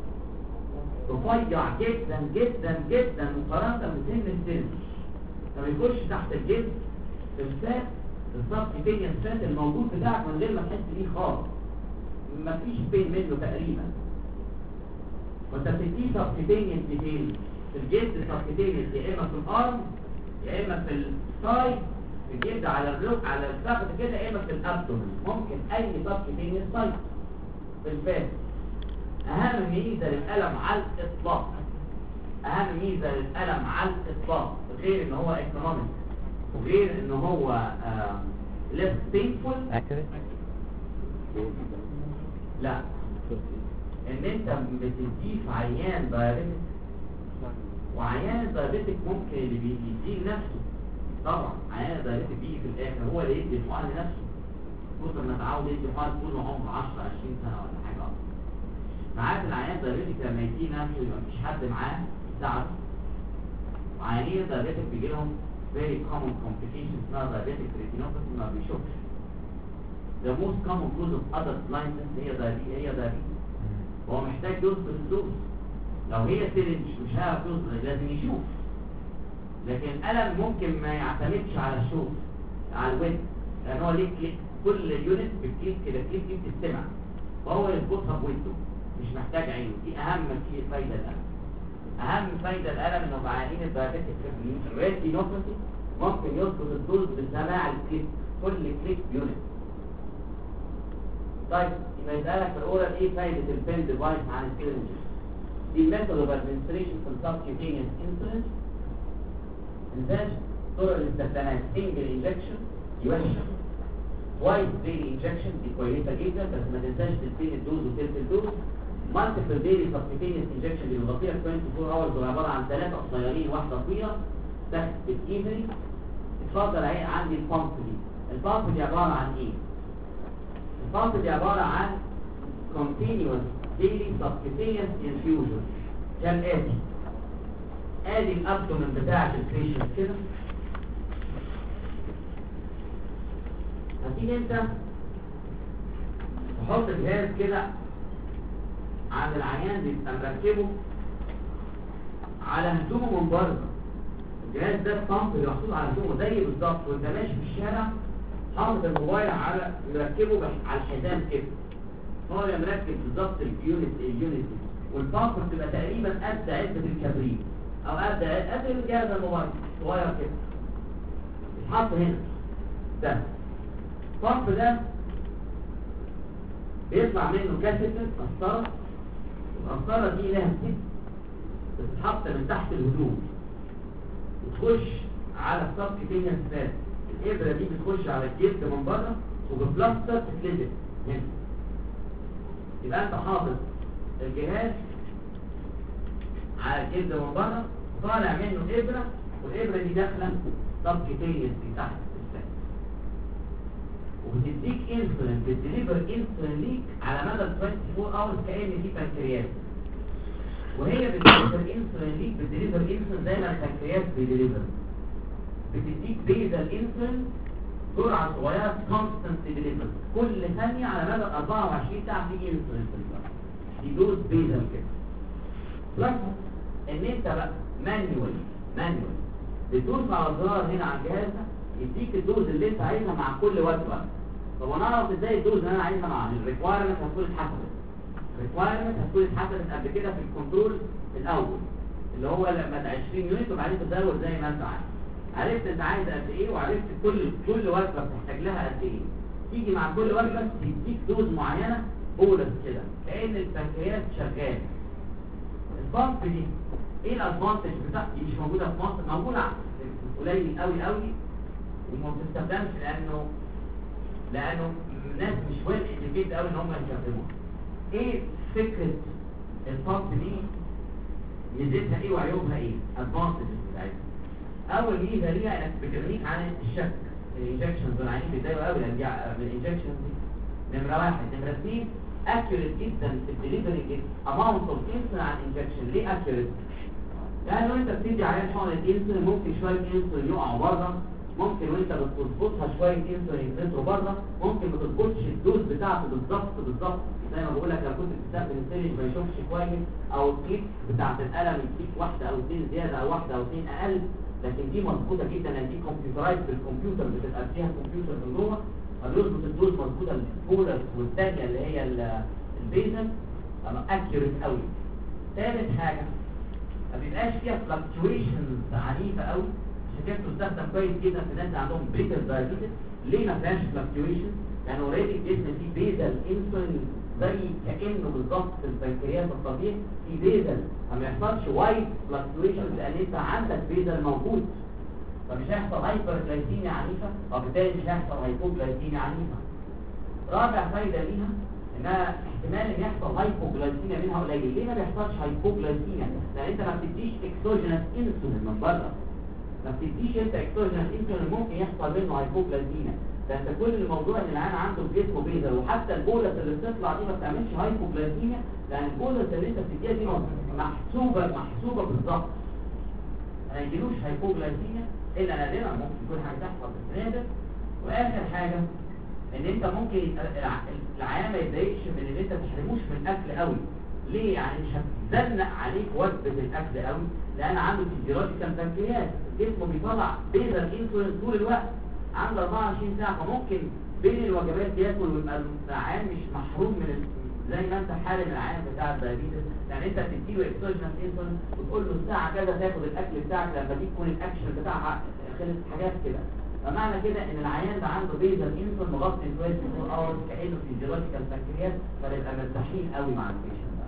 رفيع جدا جدا جدا مقارنه بسن السن، فبيخش تحت الجلد الفات السبكيتينيوس فات الموجود بتاعك من غير ما تحس بيه خالص، مفيش بين منه تقريبا. وانت بتديه سبكيتينيوس فين؟ في الجلد السبكيتينيوس، يا اما في الارم يا اما في السايد، في الجلد على الرك على الفخذ كده، يا اما في الابدومن، ممكن اي سبكيتينيوس سايد في الفات. اهم ميزه للقلم على الاطلاق، اهم ميزه للقلم على الاطلاق غير ان هو ايكونوميك وغير ان هو less painful، لا، ان انت بتديه في عيان دايابيتك، وعيان الدايابيتك ممكن اللي بيديه نفسه، طبعا عيان الدايابيتك بيجي في الاخر هو اللي يدي الحقن لنفسه، خصوصا لما تعود يدي حقن طول عمره عشرة عشرين سنه ولا حاجه اكتر. ساعات العيان الدايابيتك لما يديه نفسه يبقى مفيش حد معاه يساعده، وعيانين الدايابيتك بيجي لهم very common complications اسمها diabetic retinopathy، ما بيشوفش. the most common cause of adult blindness هي diabetes، هي diabetes. هو محتاج يوصل الدوز، لو هي سيرنج مش هيعرف يوصل، لازم يشوف. لكن القلم ممكن ما يعتمدش على الشوف، على الود، لان هو ليه كليك، كل يونت بتكليك كده، كليك دي بتستمع وهو يظبطها بوده، مش محتاج عينه. دي اهم فايده القلم. اهم فايده القلم انه بعينين الدايابيتك ريتينوباثي ممكن يظبط الدوز بسماع الكليك، كل كليك يونت. طيب يبقى يسالك في الاورال ايه فايده البين ديفايس عن السيرنج؟ دي ميثود اوف ادمنستريشن في السبكيوتينيوس انسولين. انتاج طرق الاستخدامات سنجل انجكشن يوشن، وايد ديلي انجكشن دي كويسه جدا، بس ما تنساش تلتين الدوز وتلت الدوز. مالتيبل ديلي سبكيوتينيوس انجكشن دي بتغطيها اربعة وعشرين اورز، وعباره عن ثلاثه قصيرين واحده طويله تحت الايفني. اتفضل اهي عندي البامب دي. البامب دي عباره عن ايه؟ البامب دي عباره عن continuous daily subcutaneous infusion كالاتي. ادي الابدومن بتاعك البيشنت كده، هتيجي انت تحط الجهاز كده عند العيان، بيبقى مركبه على هدومه من بره. الجهاز ده البامب اللي محطوط على هدومه زي بالظبط وانت ماشي في الشارع حاطط الموبايل على مركبه على الحزام كده، هو اللي مركب بالظبط اليونت اليونت والبامب بتبقى تقريبا قد علبه الكبريت او قد قد جهاز الموبايل صغير كده، يتحط هنا. ده البامب ده بيطلع منه كاسيتر قسطره، القسطره دي لها سيب بتتحط من تحت الهدوم وتخش على السبكيوتينيوس فات. الابره دي بتخش على الجلد من بره وببلاستر تتلزق هنا. يبقى انت حاطط الجهاز على الجلد من بره وطالع منه ابره، والابره دي داخله سبكيوتينيوس دي تحت الفات، وبتديك انسولين، بتديليفر انسولين ليك على مدى اربعة وعشرين اورز كأن في بنكرياس، وهي بتديليفر انسولين ليك، بتديليفر انسولين زي ما البنكرياس بيديليفر. بتديك بيزا الانسولين جرعه صغيره كونستنت ديليفر كل ثانيه على مدى اربعة وعشرين ساعه في انسولين في الجسم. دي دوز بيزا كده. بلس ان انت بقى مانيوال مانيوال بتدوس على الزرار هنا على الجهاز ده يديك الدوز اللي انت عايزها مع كل وجبه. طب انا اعرف ازاي الدوز اللي انا عايزها مع الريكوايرمنت هتكون اتحسبت؟ الريكوايرمنت هتكون اتحسبت قبل كده في الكنترول الاول اللي هو لما عشرين يونت، وبعدين تزود زي ما انت عايز. عرفت انت عايز قد ايه وعرفت كل كل وجبه بتحتاج لها قد ايه، تيجي مع كل وجبه تديك دوز معينه بولس كده كأن البنكرياس شغال. البامب دي ايه الادفانتج بتاعتها؟ دي مش موجوده في مصر، موجوده قليل قوي قوي وما بتستخدمش لانه لانه الناس مش ويل اديكيت قوي ان هم يستخدموها. ايه فكره البامب دي؟ ميزتها ايه وعيوبها ايه؟ ادفانتج بتاعتها. اول ميزه ليها انك بتغنيك عن الشك. الانجكشنز والعينين بيتضايقوا قوي من الانجكشنز دي. نمره واحد. نمره اثنين اكيوريت جدا في الدليفري اماونت اوف انسولين عن انجكشن. ليه اكيوريت؟ لانه انت بتدي عيان حقنه انسولين ممكن شويه انسولين يقعوا بره، ممكن وانت بتظبطها شويه انسولين ينزلوا بره، ممكن ما تظبطش الدوز بتاعته بالظبط بالظبط زي ما بقول لك لو كنت بتستخدم السيريج ما يشوفش كويس، او الكليك بتاعت القلم يديك واحده او اثنين زياده او واحده او اثنين اقل، لكن دي مظبوطه جدا لان دي كمبيوترايز بالكمبيوتر بتبقى فيها كمبيوتر من جوه فبيظبط الدوز مظبوطه البولر والثانيه اللي هي البيزل اكيوريت قوي. ثالث حاجه ما بيبقاش فيها فلكتويشنز عنيفه قوي، عشان كده بتستخدم كويس جدا في الناس اللي عندهم بريكر دايابيتس. ليه ما فيهاش فلكتويشن؟ لان اوريدي الجسم فيه بيزل انسولين زي كانه بالظبط في البنكرياس الطبيعي في بيزل، فما يحصلش وايد فلكتويشن لان انت عندك بيزل موجود، فمش هيحصل هايبر جلايسيميا عنيفه وبالتالي مش هيحصل هايبوجلايسيميا عنيفه. رابع فايده ليها انها احتمال ان يحصل هايبوجلايسيميا منها قليل. ليه ما بيحصلش هايبوجلايسيميا؟ لان انت ما بتديش اكسوجينس انسولين من بره، ما بتديش انت اكسوجينس انسولين ممكن يحصل منه هايبوجلايسيميا. ده انت كل الموضوع ان العيان عنده في جسمه بيزل، وحتى البولس اللي بتطلع دي ما بتعملش هايبوجلايسيميا لان البولس اللي انت بتديها دي محسوبه محسوبه بالظبط، ما يجيلوش هايبوجلايسيميا الا نادرا، ممكن يكون حاجه تحصل بس نادر. واخر حاجه ان انت ممكن العيان ما يتضايقش من ان انت ما تحرموش من الاكل قوي. ليه؟ يعني مش هتزنق عليك وجبه الاكل قوي لان عنده فيزيولوجيكال بنكرياس، جسمه بيطلع بيزل انسولين طول الوقت عنده أربعة وعشرين ساعه، فممكن بين الوجبات ياكل ويبقى العيان مش محروم من ال... زي ما انت حارم العيان بتاع الدايابيتس. يعني انت تديله اكسوجينس انسولين وتقول له الساعه كذا تاخد الاكل بتاعك لما دي تكون الاكشن بتاعها خلص، حاجات كده. فمعنى كده ان العيان ده عنده بيزل انسولين مغطي كويس فور اورز كانه فيزيولوجيكال بنكرياس، فنبقى مرتاحين قوي مع البيشنت ده.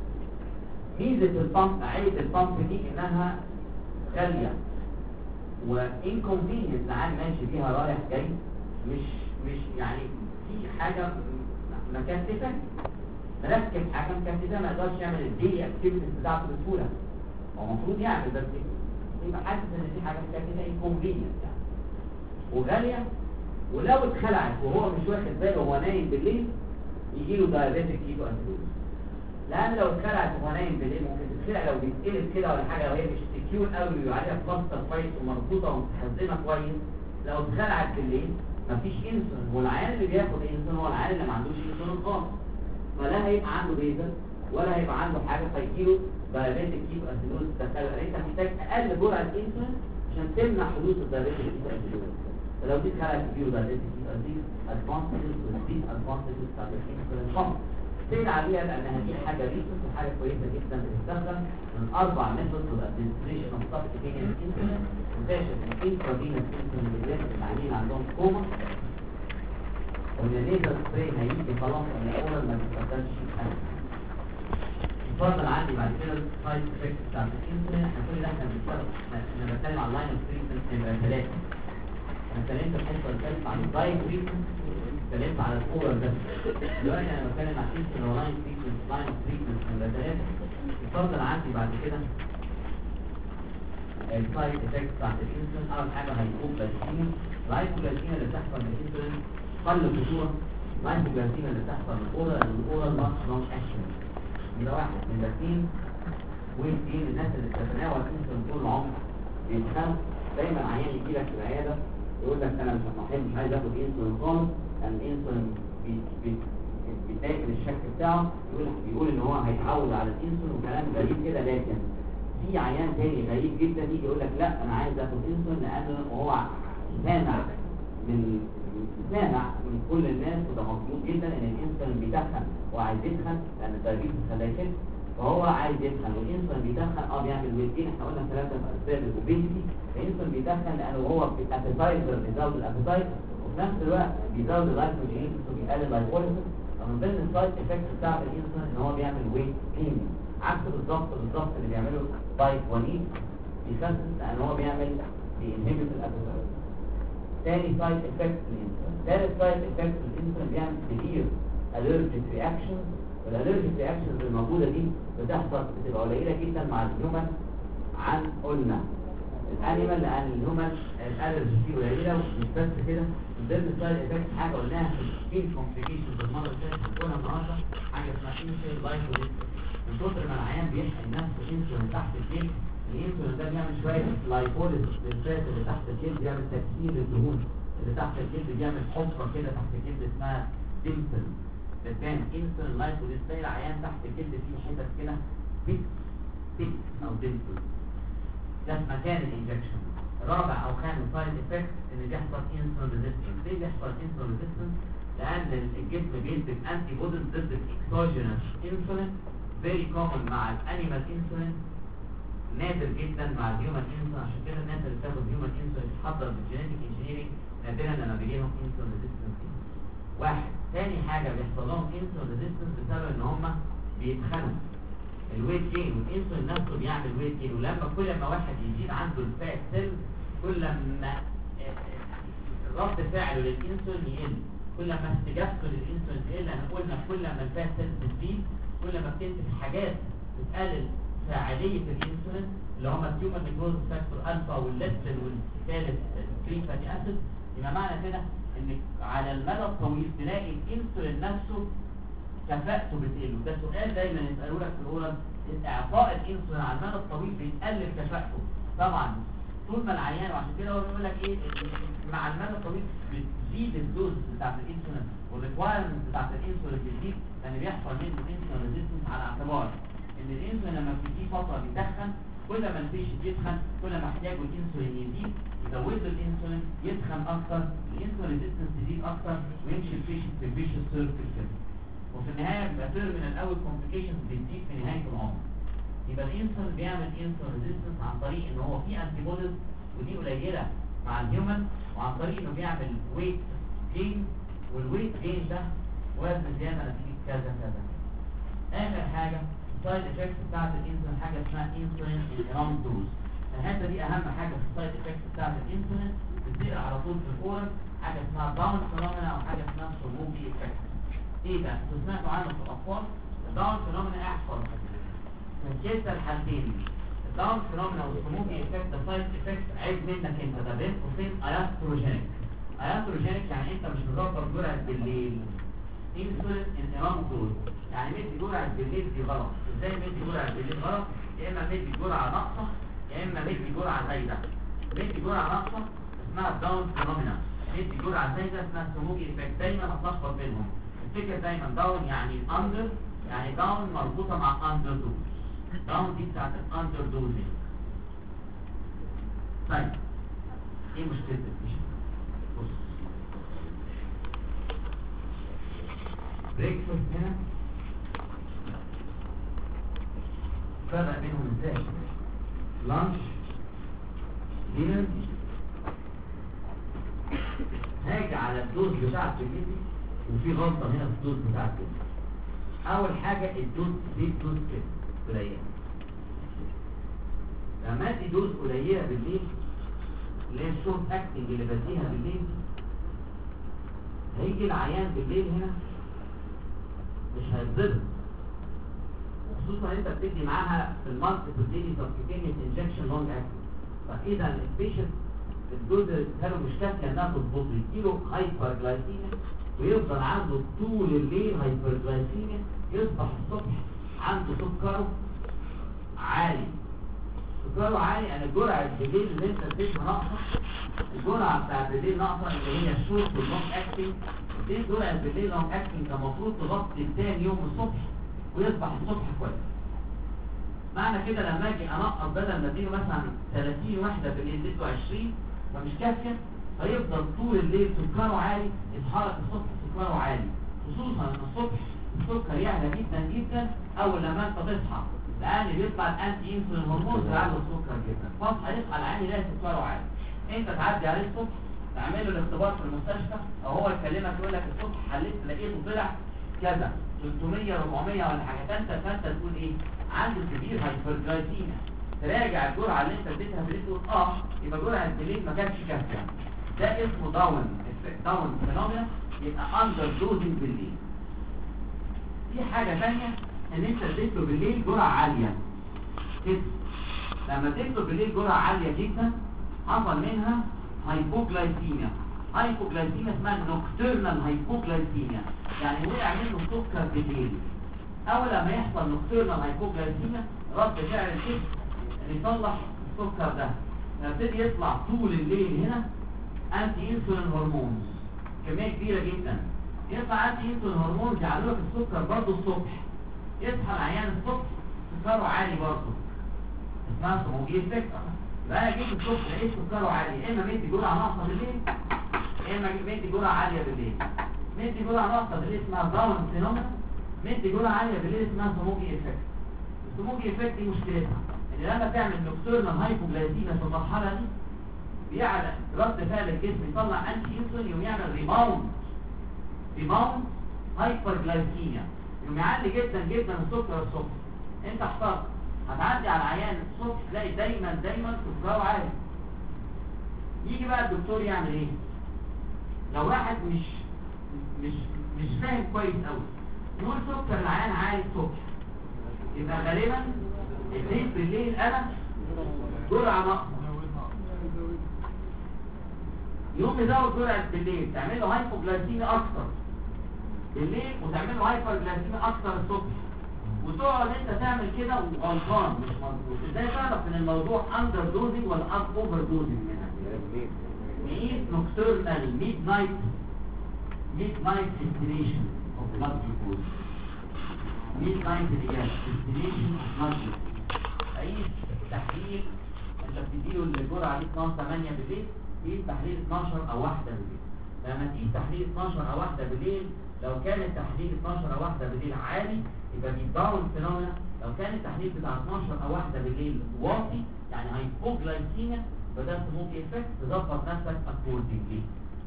ميزه البامب عيب البامب دي انها غاليه وانكونفينينت، العيان ماشي فيها رايح جاي، مش مش يعني في حاجه مكثفه، مركب حاجه مكثفه ما يقدرش يعمل الديلي اكتيفيتيز بتاعته بسهوله، هو المفروض يعمل بس يبقى حاسس ان دي حاجه مكثفه انكونفينينت يعني، وغاليه. ولو اتخلعت وهو مش واخد باله وهو نايم بالليل يجي له دايابيتيك كيتو اسيدوز، لان لو اتخلعت وهو نايم بالليل ممكن تتخلع لو بيتقلب كده ولا حاجه، لو هي مش سكيور قوي وعليها بلاستر كويس ومربوطه ومتحزمه كويس، لو اتخلعت بالليل مفيش انسولين، والعيان اللي بياخد انسولين هو العيان اللي ما عندوش انسولين خالص، فلا هيبقى عنده بيزل ولا هيبقى عنده حاجه فيجيله دايابيتيك كيتو اسيدوز. تخيل انت محتاج اقل جرعه انسولين عشان تمنع حدوث الدايابيتيك كيتو اسيدوز. فلو دي اتخلعت فيه دايابيتيك كيتو اسيدوز ادفانتجز وديس ادفانتجز بتاعت الانسولين خالص. سيد عليها لانها دي حاجه ريسنت وحاجه كويسه جدا بتستخدم من اربع ميثودز للادمنستريشن اوف سبكتينيوس انسولين، وتكتشف ان الانترافينوس انسولين بالذات اللي العيانين عندهم كوما، وان الليزر سبراي هيجي خلاص ان الاول ما بيستخدمش ابدا. اتفضل عندي بعد كده السايد افكت بتاعت الانسولين. احنا كل ده احنا بنشتغل احنا بنتكلم على اللاين اوف تريتمنت نمره ثلاثه. انا اتكلمت في الحصه اللي فاتت عن الدايت تريتمنت، اتكلمت على الاورال بس. دلوقتي انا بتكلم عن الانسولين ولاين تريتمنت لاين اوف تريتمنت نمره ثلاثه. اتفضل عندي بعد كده السايد افكت بتاعت الانسولين. اول حاجه هايبوغلايسيميا. الهايبوغلايسيميا اللي بتحصل من الانسولين قل خطوره. الهايبوغلايسيميا اللي بتحصل من الاورال ان الاورال نوت نون اكشن. ده واحد من الاثنين. واثنين الناس اللي بتتناول الانسولين طول العمر بيتخانقوا. دايما عيان يجي لك في العياده يقول لك انا مش محتاج مش عايز اخد انسولين خالص لان الانسولين بيتضايق من الشك بتاعه، يقول بيقول ان هو هيتعود على الانسولين وكلام غريب كده. لكن في عيان تاني غريب جدا يجي يقول لك لا انا عايز اخد انسولين لان وهو سامع من سامع من كل الناس وده مظبوط جدا ان الانسولين بيدخن وعايز يدخن لان الدايابيتس خلاه يخف، فهو عايز يدخن والانسولين بيدخن اه بيعمل ويتين. احنا قلنا ثلاثه في اسباب الاوبيسيتي. الانسولين بيدخن لانه هو ابيتايزر بيزود الابيتايت وفي نفس الوقت بيزود اللايكوجين وبيقلل اللايبوليسيس. فمن ضمن السايد افكتس بتاع الانسولين ان هو بيعمل ويت جين. عكس بالظبط بالظبط اللي بيعمله تايب واحد بيخسس لان هو بيعمل بينهبت الابيتايت. تاني سايد افكت للانسولين. ثالث سايد افكت للانسولين بيعمل سيفير الرجيك رياكشنز. والالرجيك رياكشنز الموجوده دي بتحصل بتبقى قليله جدا مع الهيومن عن قلنا الانيمال، لان الهيومن الالرجي فيه قليله. ومش بس كده، من ضمن السايد افكت حاجه قلناها في السكين كومبليكيشنز المره اللي فاتت هنقولها النهارده، حاجه اسمها انسولين لايكوليس. من كتر ما العيان بيحقن نفسه انسولين تحت الجلد، الانسولين ده بيعمل شويه لايكوليس للفات اللي تحت الجلد، بيعمل تكسير للدهون اللي تحت الجلد، بيعمل حفره كده تحت الجلد اسمها ديمبل. بتبان انسولين لايكوليس زي العيان تحت الجلد فيه حتت كده بيك بيك او ديمبل، ده في مكان الانجكشن. رابع او خامس سايد افكت ان بيحصل انسولين ريزيستنس. ليه بيحصل انسولين ريزيستنس؟ لان الجسم بينتج انتي بوديز ضد الاكسوجينوس انسولين، فيري كومن مع الانيمال انسولين، نادر جدا مع الهيومن انسولين. عشان كده الناس اللي بتاخد هيومن انسولين تتحضر بالجينيتك انجينيرنج نادرا لما بيجي لهم انسولين ريزيستنس. واحد تاني حاجه بيحصل لهم انسولين ريزيستنس بسبب ان هم بيتخنوا. الويت جين والانسولين نفسه بيعمل ويت جين، ولما كل ما واحد يزيد عنده الفات سيل كل ما رد فعله للانسولين يقل، كل ما استجابته للانسولين تقل. احنا قلنا كل ما الفات سيل بتزيد كل ما بتنتج حاجات بتقلل فاعليه الانسولين اللي هم التيومر نيكروز فاكتور الفا والليبتين والثالث فري فاتي اسيد. يبقى معنى كده ان على المدى الطويل تلاقي الانسولين نفسه كفاءته بتقل. وده سؤال دايما يسالوه لك في الاورال، اعطاء الانسولين على المدى الطويل بيقلل كفاءته طبعا طول ما العيان. وعشان كده هو بيقول لك ايه، مع المدى الطويل بتزيد الدوز بتاعت الانسولين والريكوايرمنت بتاعت الانسولين بتزيد، لان بيحصل منه انسولين ريزيستنس على اعتبار ان الانسولين لما بتيجي فتره بيتخن، كل ما البيشنت يتخن كل ما احتياجه الانسولين يزيد، يزود له الانسولين يتخن اكتر، الانسولين ريزيستنس تزيد اكتر، ويمشي البيشنت في الفيشس سيركل كده. وفي النهايه بيبقى تيرمينال اول كومبليكيشنز بتزيد في نهايه العمر. يبقى الانسولين بيعمل انسولين ريزيستنس عن طريق ان هو في انتي بوديز ودي قليله مع الهيومن، وعن طريق انه بيعمل ويت جين، والويت جين ده وزن زياده نتيجه كذا كذا. اخر حاجه السايد افكتس بتاعت الانسولين حاجه اسمها انسولين انيرام دوز. الحته دي اهم حاجه في السايد افكتس بتاعت الانسولين، بتصير على طول في الاورال حاجه اسمها داون فينومينا او حاجه اسمها سموكي افكت. ايه ده؟ انتوا سمعتوا عنه في الاطفال؟ الداون فينومينا احصل من كلتا الحالتين. الداون فينومينا والسموكي افكت ده سايد افكت عيب منك انت، ده بين قوسين اياستروجينيك. اياستروجينيك يعني انت مش مظبط جرعه بالليل. انسولين انيرام دوز يعني مدي جرعه بالليل دي غلط. ازاي مدي جرعه بالليل غلط؟ يا اما مدي جرعه ناقصه يا اما مدي جرعه زايده. مدي جرعه ناقصه اسمها داون فينومينا، مدي جرعه زايده اسمها سموكي افكت. دايما هتلخبط بينهم. افتكر دايما داون يعني اندر، يعني داون مربوطه مع اندر دوز. داون دي بتاعت الاندر دوزنج. طيب ايه مشكله البيشنت؟ بص بريكفاست هنا فرق بينهم ازاي؟ لانش دينر. هاجي على الدوز بتاعت الجسم وفي غلطه هنا في الدوز بتاعت الجسم. اول حاجه الدوز دي دوز كده قليله. لما ادي دوز قليله بالليل اللي هي الشورت اكتنج اللي بديها بالليل، هيجي العيان بالليل هنا مش هيتضرب، خصوصا انت بتدي معاها في المالتيبل ديلي سبكيوتينيوس انجكشن لونج اكتنج. فاذا البيشنت الدوز اللي بتديله مش كافيه انها تظبط، يجيله هايبر جلايسيميا ويفضل عنده طول الليل هايبر جلايسيميا، يصبح الصبح عنده سكره عالي. سكره عالي انا الجرعه بالليل اللي انت اديتها ناقصه، الجرعه بتاعت بالليل ناقصه اللي هي الشورت واللونج اكتنج. دي جرعه بالليل لونج اكتنج كان المفروض تغطي ثاني يوم الصبح ويصبح الصبح كويس. معنى كده لما اجي انقص بدل ما اديله مثلا ثلاثين وحده بالليل اديته عشرين فمش كافيه، فيفضل طول الليل سكره عالي، يتحرك الصبح سكره عالي. خصوصا ان الصبح السكر يعلى جدا جدا اول لما انت تصحى، لان بيطلع الانتي انسولين هرمون بيعلي السكر جدا. فاصحى يصحى العين يلاقي سكره عالي، انت تعدي عليه الصبح تعمل له الاختبار في المستشفى او هو يكلمك يقول لك الصبح حليت لقيته طلع كذا ثلاثمية أربعمية ولا حاجه، فانت فانت تقول ايه؟ عنده كبير هايبرجلايسيميا، تراجع الجرعه اللي انت اديتها بالليل تقول اه يبقى جرعه بالليل ما كانتش كافيه. ده اسمه داون داون فينومينا، يبقى اندر دوزنج بالليل. في حاجه ثانيه ان انت اديت له بالليل جرعه عاليه كده، لما اديت له بالليل جرعه عاليه جدا حصل منها هايبوجلايسيميا. هايبوجلايسيميا اسمها نوكتيرنال هايبوجلايسيميا، يعني وقع منه سكر بالليل. اول لما يحصل نوكتيرنال هايبوجلايسيميا رد فعل الجسم ان يصلح السكر ده، يبتدي يطلع طول الليل هنا انتي انسولين هرمون كميه كبيره جدا. يطلع انتي انسولين هرمون يعلق السكر برضه الصبح، يصحى العيان الصبح سكره عالي برضه، اسمها سموجي افكت. يبقى انا جيت الصبح لقيت سكره عالي، يا اما مدي جرعه ناقصه بالليل يا اما مدي جرعه عاليه بالليل. مدي جرعه ناقصه بالليل اسمها داون فينومينا، مدي جرعه عاليه بالليل اسمها سموجي افكت. السموجي افكت دي مشكلتها ان لما تعمل نوكتيرنال هايبوجلايسيميا في المرحله دي بيعلى رد فعل الجسم يطلع انتي انسولين ويعمل ريباوند ريباوند هايبرجلايسيميا، يقوم يعلي جدا جدا السكر الصبح. انت احترت هتعدي على العيان الصبح تلاقي دايما دايما سكره عالي. يجي بقى الدكتور يعمل ايه؟ لو واحد مش مش مش فاهم كويس قوي يقول سكر العيان عالي الصبح، يبقى غالبا اديت بالليل انا جرعه ناقصه، يقوم يزود جرعه بالليل تعمل له هايبوجلايسيميا اكتر بالليل وتعمل له هايبرجلايسيميا اكتر الصبح، وتقعد انت تعمل كده وغلطان مش مظبوط. ازاي تعرف ان الموضوع اندر دوزنج ولا اوفر دوزنج؟ منها نقيس نوكتيرنال ميد نايت ميد نايت استيميشن اوف بلاد جلوكوز. ميد نايت اللي هي استيميشن اوف بلاد جلوكوز، اقيس تحليل انت بتديله الجرعه دي اتناشر تمانية بالليل، تقيس تحليل اتناشر او واحدة بالليل. لما تقيس تحليل اتناشر او واحدة بالليل، لو كان التحليل اتناشر او واحدة بالليل عالي يبقى دي داون فينومينا، لو كان التحليل بتاع اتناشر او واحدة بالليل واطي يعني هايبوجلايسيميا يبقى ده سموكي افكت، تظبط نفسك اكوردنجلي.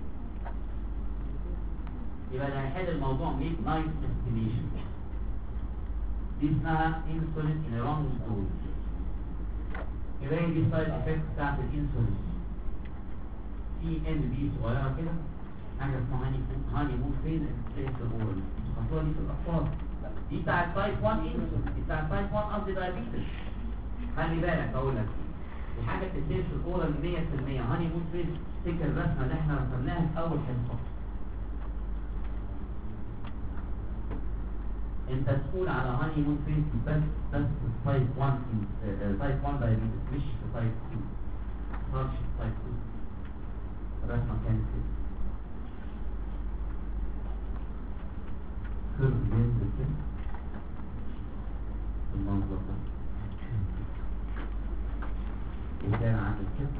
يبقى ده هيحل الموضوع ميد نايت استيميشن. دي اسمها انسولين ان رونج دوز. يبقى هي دي السايد افكت بتاعت الانسولين. في ان بي صغيره كده حاجه اسمها هاني هاني مون فيز انسولين، خطوه دي في الاطفال. دي بتاعت تايب واحد انسولين، دي بتاعت تايب واحد قصدي دايابيتس. خلي بالك اقول لك دي حاجه بتدير في الاورال مية في المية. هاني مون فيز تفتكر الرسمه اللي احنا رسمناها في اول حصه، انت تقول على هاني مون فيز بس بس في تايب واحد تايب واحد دايابيتس مش في تايب اتنين، ما صارش في تايب اتنين. الرسمه كانت كده كيرف بينزل كده المنظر ده، وكان عامل كده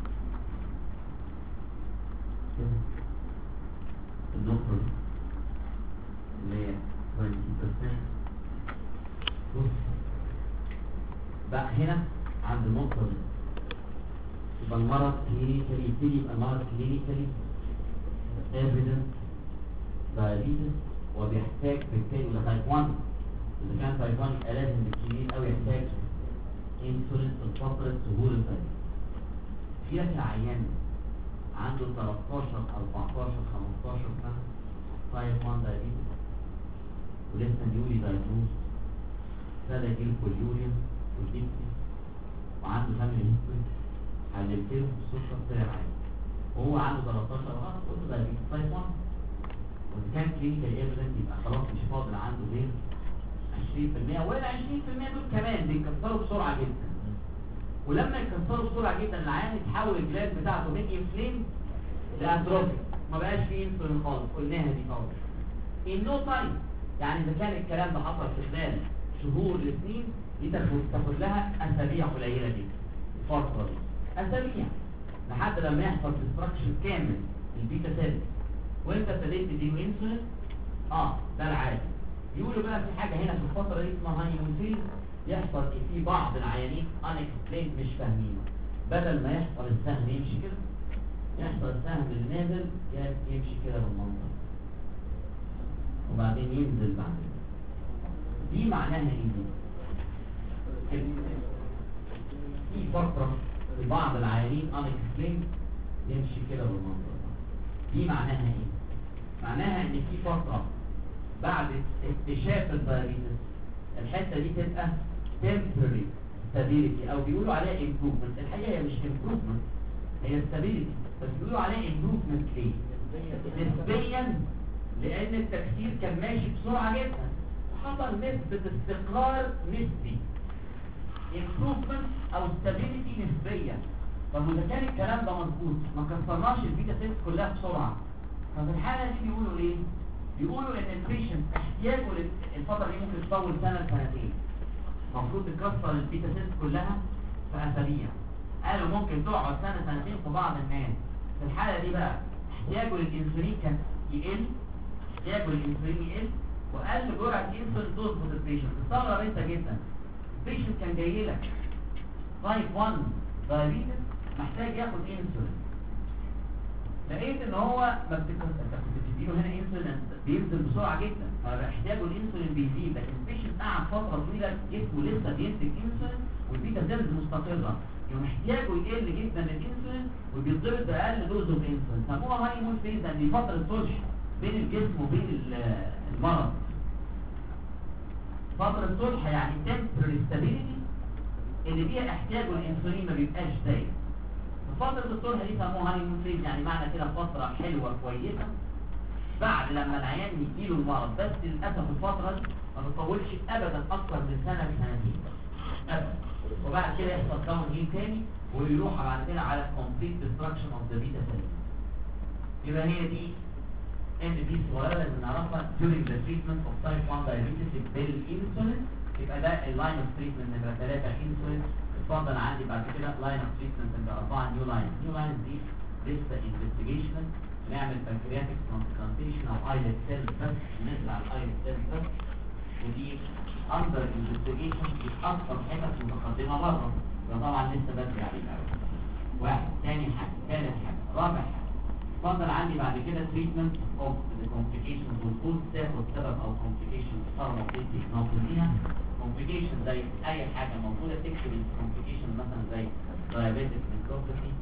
كده النقطة دي اللي هي عشرين بالمية. بص بقى هنا عند النقطة دي يبقى المرض كلينيكالي يبتدي يبقى المرض كلينيكالي ايفيدنس دايابيتس، وبيحتاج بالتالي لتايب واحد. إذا كان تايب واحد يبقى لازم بالكبير أوي يحتاج انسولين في فترة ظهور التايب. في لك عيان عنده تلتاشر اربعتاشر خمستاشر سنة تايب واحد دايابيتس ولسه نيولي دايجنوز، ابتدى يجيله كوليوريا وديبسي وعنده فاميلي هيستوري، حللت له السكر طلع عالي وهو عنده تلتاشر اه قلت دايابيتس تايب واحد. وإذا كان كلينيكال ايفيدنس يبقى خلاص مش فاضل عنده غير عشرين بالمية، ولا عشرين بالمية دول كمان بيتكسروا بسرعة جدا. ولما يتكسروا بسرعة جدا العيان يتحول الجلاند بتاعته من انفلين لاتروفيك، ما بقاش فيه انسولين خالص، قلناها دي خالص. ان نو تايم، يعني اذا كان الكلام ده حصل في خلال شهور لسنين دي تاخد لها اسابيع قليلة جدا. الفترة دي اسابيع لحد لما يحصل ديستراكشن كامل البيتا سيل وانت ابتديت تديله انسولين. اه ده العادي. يقولوا بقى في حاجه هنا في الفتره دي اسمها هاني مون فيز، يحصل في بعض العيانين انكسبليند مش فاهمينه، بدل ما يحصل السهم يمشي كده يحصل السهم اللي نازل يمشي كده بالمنظر وبعدين ينزل بعد. دي معناها ايه دي؟ كده في فترة في بعض العيانين unexplained يمشي كده بالمنظر ده. دي معناها ايه؟ معناها ان في فترة بعد اكتشاف الدايابيتس الحتة دي تبقى temporary stability او بيقولوا عليها improvement. الحقيقة هي مش improvement، هي stability، بس بيقولوا عليها improvement ليه؟ نسبيا لان التكسير كان ماشي بسرعة جدا حصل نسبة استقرار نسبي improvement او stability نسبيا. طب واذا كان الكلام ده مظبوط ما كسرناش البيتا سيلز كلها بسرعة، ففي الحالة دي بيقولوا ايه؟ بيقولوا ان البيشنت احتياجه للفترة دي ممكن تطول سنة سنتين، المفروض تكسر البيتا سيلز كلها في اسابيع. قالوا ممكن تقعد سنة سنتين في بعض الناس. في الحالة دي بقى احتياجه للانسولين كان يقل، احتياجه للانسولين يقل وقل جرعة انسولين دوز في البيشنت. تستغرب انت جدا، البيشنت كان جاي لك تايب واحد دايابيتس محتاج ياخد انسولين، لقيت ان هو ما بتديله هنا انسولين بينزل بسرعه جدا فاحتياجه الانسولين بيزيد، لكن البيشنت قعد فتره طويله جسمه لسه بينتج انسولين والبيتا سيلز مستقره، يوم احتياجه يقل جدا للانسولين وبيتضرب باقل دوز من الانسولين. سموها هاي مول فيز، دي فتره صلح بين الجسم وبين المرض. فتره صلح يعني temporary stability اللي فيها احتياجه الانسولين ما بيبقاش زايد. فترة الصلح دي سموها هاي مول فيز، يعني معنى كده فترة حلوة كويسة بعد لما العيان يجيله المرض، بس للأسف الفترة دي ما بتطولش أبدا أكثر من سنة لسنتين أبدا، وبعد كده يحصل داون هيل تاني ويروح بعد كده على complete destruction of the beta cell. يبقى هي دي ان دي صغيرة لازم نعرفها during the treatment of type واحد diabetes بالانسولين. يبقى ده اللاين اوف تريتمنت نمرة ثلاثة انسولين. اتفضل عندي بعد كده لاين اوف تريتمنت نمرة أربعة نيو لاين. نيو لاين دي لسه انفستيجيشن، نعمل بانكرياتيك ترانسبلانتيشن او ايلت سيل بس، نطلع الايلت سيل بس، ودي اندر انفستيجيشن في اكثر حتت متقدمه بره، فطبعا لسه بدري عليها. واحد ثاني حاجه، ثالث حاجه، رابع حاجه. اتفضل عندي بعد كده تريتمنت اوف ذا كومبليكيشنز والكوز، تاخد سبب او كومبليكيشن فارماكولوجي ناخد فيها كومبليكيشن زي اي حاجه موجوده، تكتب الكومبليكيشن مثلا زي diabetic nephropathy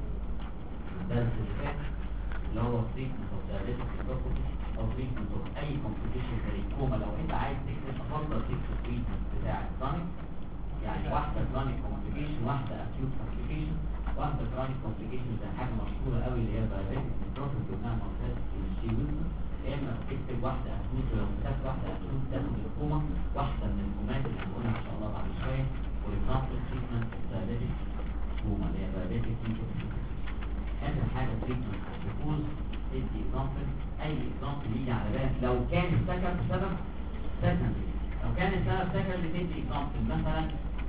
درس اللي فات اللي هو treatment of diabetic nephropathy او treatment of اي complication زي الكوما. لو انت عايز تكتب افضل تكتب treatment بتاع chronic، يعني واحده chronic complication، واحده acute complication، واحده chronic complication زي حاجه مشهوره قوي اللي هي diabetic nephropathy وانها مرتبط بالشيوز، يا اما تكتب واحده acute، لو كتبت واحده acute تاخد الكوما، واحده من الكومات اللي هنقولها ان شاء الله بعد شويه. for example treatment of diabetic كوما اللي هي diabetic nephropathy. اخر حاجه treatment of the cause، ادي example، اي example يجي على بالك. لو كان السبب سبب secondary، لو كان السبب secondary تدي example مثلا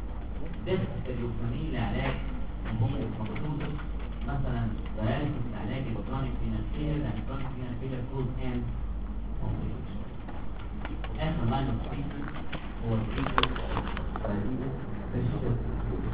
ديستريوكسامين لعلاج الهيموفيلوس، مثلا dialysis لعلاج الكرونيك رينال فيلير، لان الكرونيك رينال فيلير كوز اند complication. اخر لاين اوف تريتمنت هو treatment of diabetes visual disease.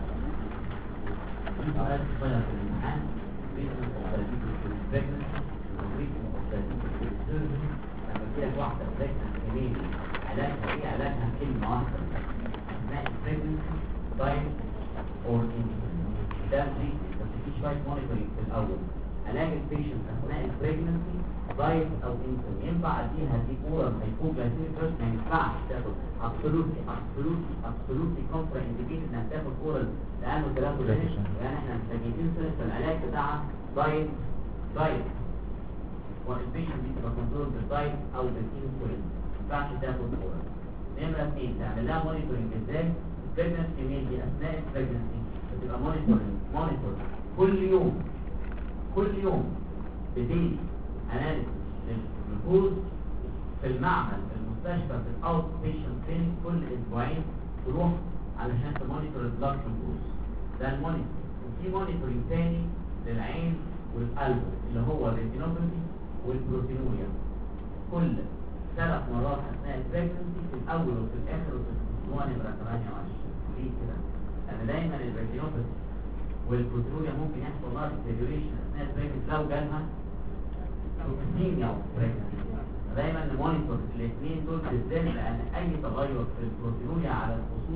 سؤال صغير في الامتحان، treatment of diabetes pregnancy treatment of diabetes surgery. لما تجيلك واحدة pregnant female علاجها ايه؟ علاجها كلمة واحدة اثناء pregnancy diet or insulin. ده treatment بس في شوية monitoring في الأول. علاج البيشنت اثناء البريجنسي دايت او انسولين، ينفع اديها دي اورال هايبوجلايسيميك رش؟ ما ينفعش تاخد absolutely absolutely absolutely contra indicated انها تاخد اورال لانه تلاتوجينيك، يعني احنا محتاجين انسولين. فالعلاج بتاعها دايت دايت والبيشنت دي تبقى كنترول بالدايت او بالانسولين، ما ينفعش تاخد اورال. نمرة اثنين، تعمل لها مونيتورنج ازاي؟ البريجنسي ميل دي اثناء البريجنسي بتبقى مونيتورنج مونيتور كل يوم كل يوم بديلي اناليسيس للجلوكوز في المعمل في المستشفى في الاوت بيشنت كلينيك. كل اسبوعين تروح علشان تمونيتور البلاد جلوكوز، ده المونيتور. وفي مونيتورنج تاني للعين والقلب اللي هو الريتينوباثي والبروتينوريا، كل ثلاث مرات اثناء البريجنسي، في الاول وفي الاخر وفي الاسبوع نمرة ثمانية وعشرين. ليه كده؟ لان دايما الريتينوباثي والبروتينوريا ممكن يحصل لها ديتيريوريشن اثناء البريجنسي لو جالها توكسيميا او بريجنسي. دايما نمونيتور الاثنين دول بالذات، لان اي تغير في البروتينوريا على الخصوص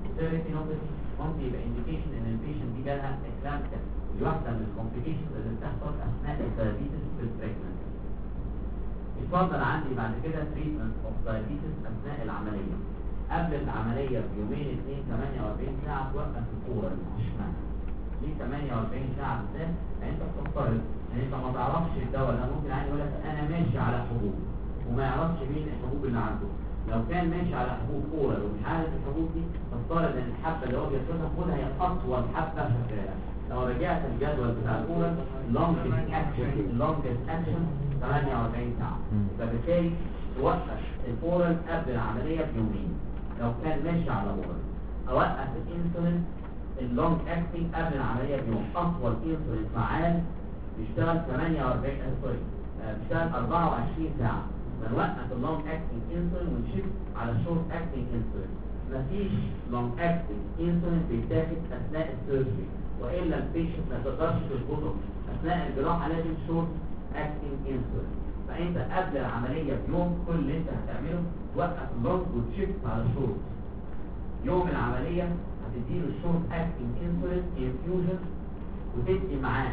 الريتينوباثي ممكن يبقى انديكيشن ان البيشنت دي جالها اكلامسيا، واحده من الكومبليكيشنز اللي بتحصل اثناء الدايابيتس في البريجننسي. اتفضل عندي بعد كده تريتمنت اوف دايابيتس اثناء العمليه. قبل العمليه بيومين اثنين ثمانية وأربعين ساعه توقف الكوره اشمعنى؟ ليه ثمانية وأربعين ساعه بالذات؟ يعني انت بتفترض ان انت ما تعرفش الدواء ده، ممكن عادي يقول لك انا ماشي على حبوب وما يعرفش مين الحبوب اللي عنده. لو كان ماشي على حبوب كوره ومش عارف الحبوب دي، تفترض ان الحبه اللي هو بياخدها خدها هي اطول حبه شغاله. لو رجعت الجدول بتاع الكوره longest action longest action ثمانية وأربعين ساعه، فبالتالي توقف الكوره قبل العمليه بيومين لو كان ماشي على اورال. اوقف الانسولين اللونج اكتنج قبل العمليه بيوم. اطول انسولين فعال بيشتغل ثمانية وأربعين سوري بيشتغل أربعة وعشرين ساعه. بنوقف اللونج اكتنج انسولين ونشيفت على شورت اكتنج انسولين. مفيش لونج اكتنج انسولين بيتاخد اثناء السيرجري، والا البيشنت ما تقدرش تربطه. اثناء الجراحه لازم شورت اكتنج انسولين. فانت قبل العمليه بيوم كل اللي انت هتعمله توقف اللونج وتشيفت على شورت. يوم العمليه هتديله الشورت اكتنج انسولين انفيوجن، وتدي معاه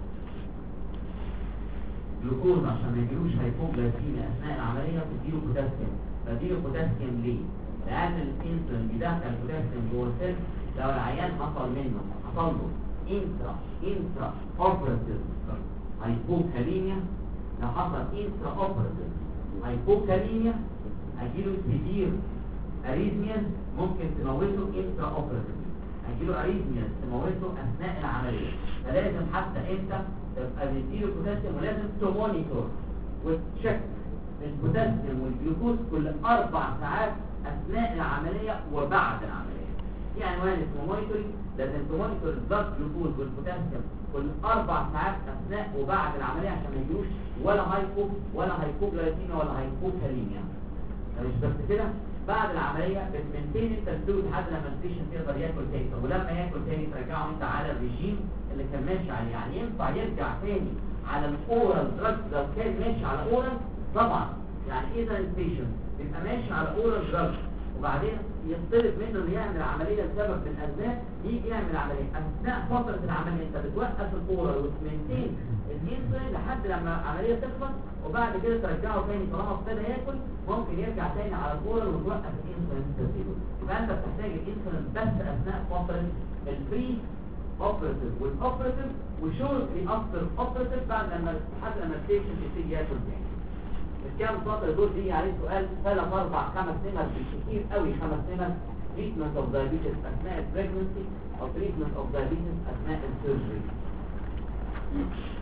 جلوكوز عشان ما يجيلوش هايبوغلايسيميا اثناء العمليه، وتديله بوتاسيوم. بديله بوتاسيوم ليه؟ لان الانسولين بيدخل بوتاسيوم جوه السيل. لو العيان حصل منه حصل له انترا انترا اوبراتيف هايبوكاليميا، لو حصل انترا اوبراتيف هايبوكاليميا هيجيله سيفير اريزميا ممكن تموته انترا اوبراتيف. هيجيله اريزميا تموته اثناء العمليه. فلازم حتى انت تبقى بتديله بوتاسيوم، ولازم تمونيتور وتشيك البوتاسيوم والجلوكوز كل اربع ساعات اثناء العمليه وبعد العمليه. في عنوان اسمه مونيتورنج، لازم تمونيتور البلاد جلوكوز والبوتاسيوم كل اربع ساعات اثناء وبعد العمليه عشان ما يجيلوش ولا هايبو ولا هايبوغلايسيميا ولا هايبوكاليميا. مش بس كده، بعد العمليه بتمنتين انت الفلويد لحد لما البيشنت يقدر ياكل تاني. طب ولما ياكل تاني ترجعه انت على الريجيم اللي كان ماشي عليه. يعني ينفع يرجع تاني على الاورال دراج لو كان ماشي على اورال؟ طبعا. يعني اذا البيشنت بيبقى ماشي على اورال دراج وبعدين يطلب منه انه يعمل عمليه لسبب من الاسباب، يجي يعمل عمليه اثناء فتره العمليه انت بتوقف الاورال وتمنتين الانسولين لحد لما العمليه تخلص، وبعد كده ترجعه تاني. طالما ابتدى ياكل ممكن يرجع تاني على الاورال وتوقف الانسولين تسيبه. يبقى انت بتحتاج الانسولين بس اثناء فتره البري اوبراتيف والاوبراتيف وشورتلي افتر اوبراتيف، بعد لما لحد لما البيشنت يبتدي ياكل تاني. الكام فتره دول دي عليه سؤال ثلاث اربع خمس نمر بالكثير قوي، خمس نمر. تريتمنت اوف دايابيتس اثناء البريجنسي او تريتمنت اوف دايابيتس اثناء السيرجري.